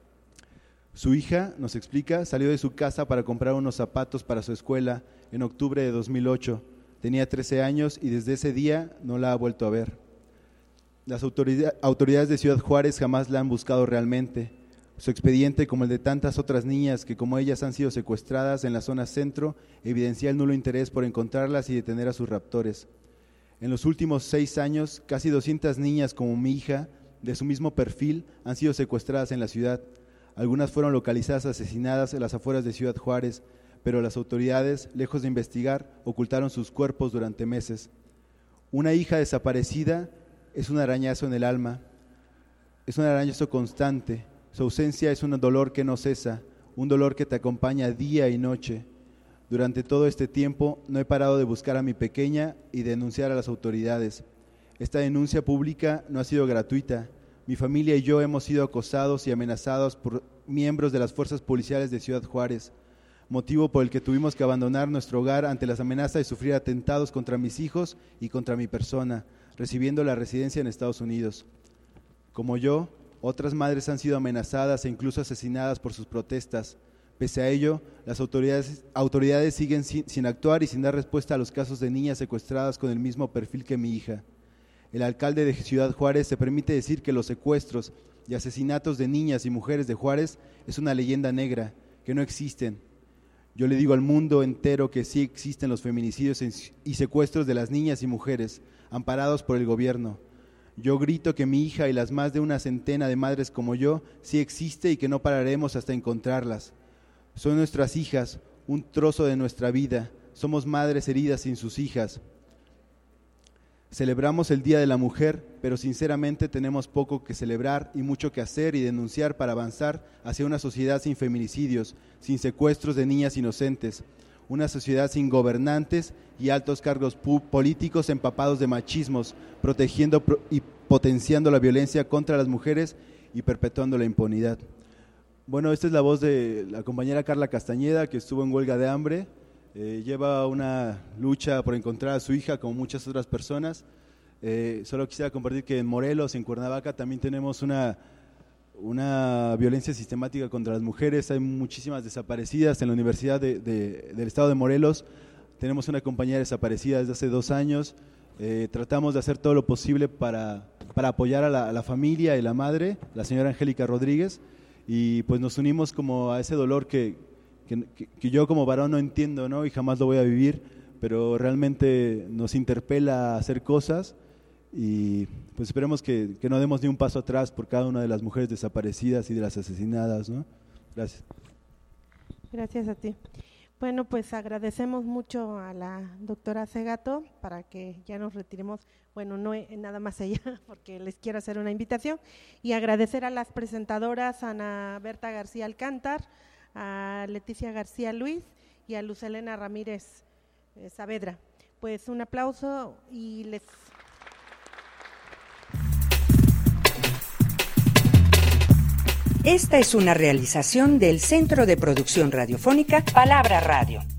Su hija, nos explica, salió de su casa para comprar unos zapatos para su escuela en octubre de dos mil ocho. Tenía trece años y desde ese día no la ha vuelto a ver. Las autoridades de Ciudad Juárez jamás la han buscado realmente. Su expediente, como el de tantas otras niñas que como ellas han sido secuestradas en la zona centro, evidencia el nulo interés por encontrarlas y detener a sus raptores. En los últimos seis años, casi doscientas niñas como mi hija, de su mismo perfil, han sido secuestradas en la ciudad. Algunas fueron localizadas asesinadas en las afueras de Ciudad Juárez, pero las autoridades, lejos de investigar, ocultaron sus cuerpos durante meses. Una hija desaparecida es un arañazo en el alma, es un arañazo constante. Su ausencia es un dolor que no cesa, un dolor que te acompaña día y noche. Durante todo este tiempo no he parado de buscar a mi pequeña y denunciar a las autoridades. Esta denuncia pública no ha sido gratuita, mi familia y yo hemos sido acosados y amenazados por miembros de las fuerzas policiales de Ciudad Juárez, motivo por el que tuvimos que abandonar nuestro hogar ante las amenazas de sufrir atentados contra mis hijos y contra mi persona, recibiendo la residencia en Estados Unidos. Como yo, otras madres han sido amenazadas e incluso asesinadas por sus protestas. Pese a ello, las autoridades, autoridades siguen sin, sin actuar y sin dar respuesta a los casos de niñas secuestradas con el mismo perfil que mi hija. El alcalde de Ciudad Juárez se permite decir que los secuestros y asesinatos de niñas y mujeres de Juárez es una leyenda negra, que no existen. Yo le digo al mundo entero que sí existen los feminicidios y secuestros de las niñas y mujeres, amparados por el gobierno. Yo grito que mi hija y las más de una centena de madres como yo sí existe y que no pararemos hasta encontrarlas. Son nuestras hijas, un trozo de nuestra vida. Somos madres heridas sin sus hijas. Celebramos el Día de la Mujer, pero sinceramente tenemos poco que celebrar y mucho que hacer y denunciar para avanzar hacia una sociedad sin feminicidios, sin secuestros de niñas inocentes, una sociedad sin gobernantes y altos cargos políticos empapados de machismos, protegiendo y potenciando la violencia contra las mujeres y perpetuando la impunidad. Bueno, esta es la voz de la compañera Carla Castañeda, que estuvo en huelga de hambre. Eh, lleva una lucha por encontrar a su hija, como muchas otras personas. Eh, solo quisiera compartir que en Morelos, en Cuernavaca, también tenemos una, una violencia sistemática contra las mujeres. Hay muchísimas desaparecidas en la Universidad de, de, del Estado de Morelos. Tenemos una compañera desaparecida desde hace dos años. Eh, tratamos de hacer todo lo posible para, para apoyar a la, a la familia y la madre, la señora Angélica Rodríguez, y pues nos unimos como a ese dolor que Que, que yo como varón no entiendo, ¿no? Y jamás lo voy a vivir, pero realmente nos interpela a hacer cosas y pues esperemos que, que no demos ni un paso atrás por cada una de las mujeres desaparecidas y de las asesinadas, ¿no? Gracias. Gracias a ti. Bueno, pues agradecemos mucho a la doctora Segato para que ya nos retiremos, bueno, no nada más ella, porque les quiero hacer una invitación, y agradecer a las presentadoras Ana Berta García Alcántar, a Leticia García Luis y a Luz Elena Ramírez eh, Saavedra. Pues un aplauso y les... Esta es una realización del Centro de Producción Radiofónica Palabra Radio.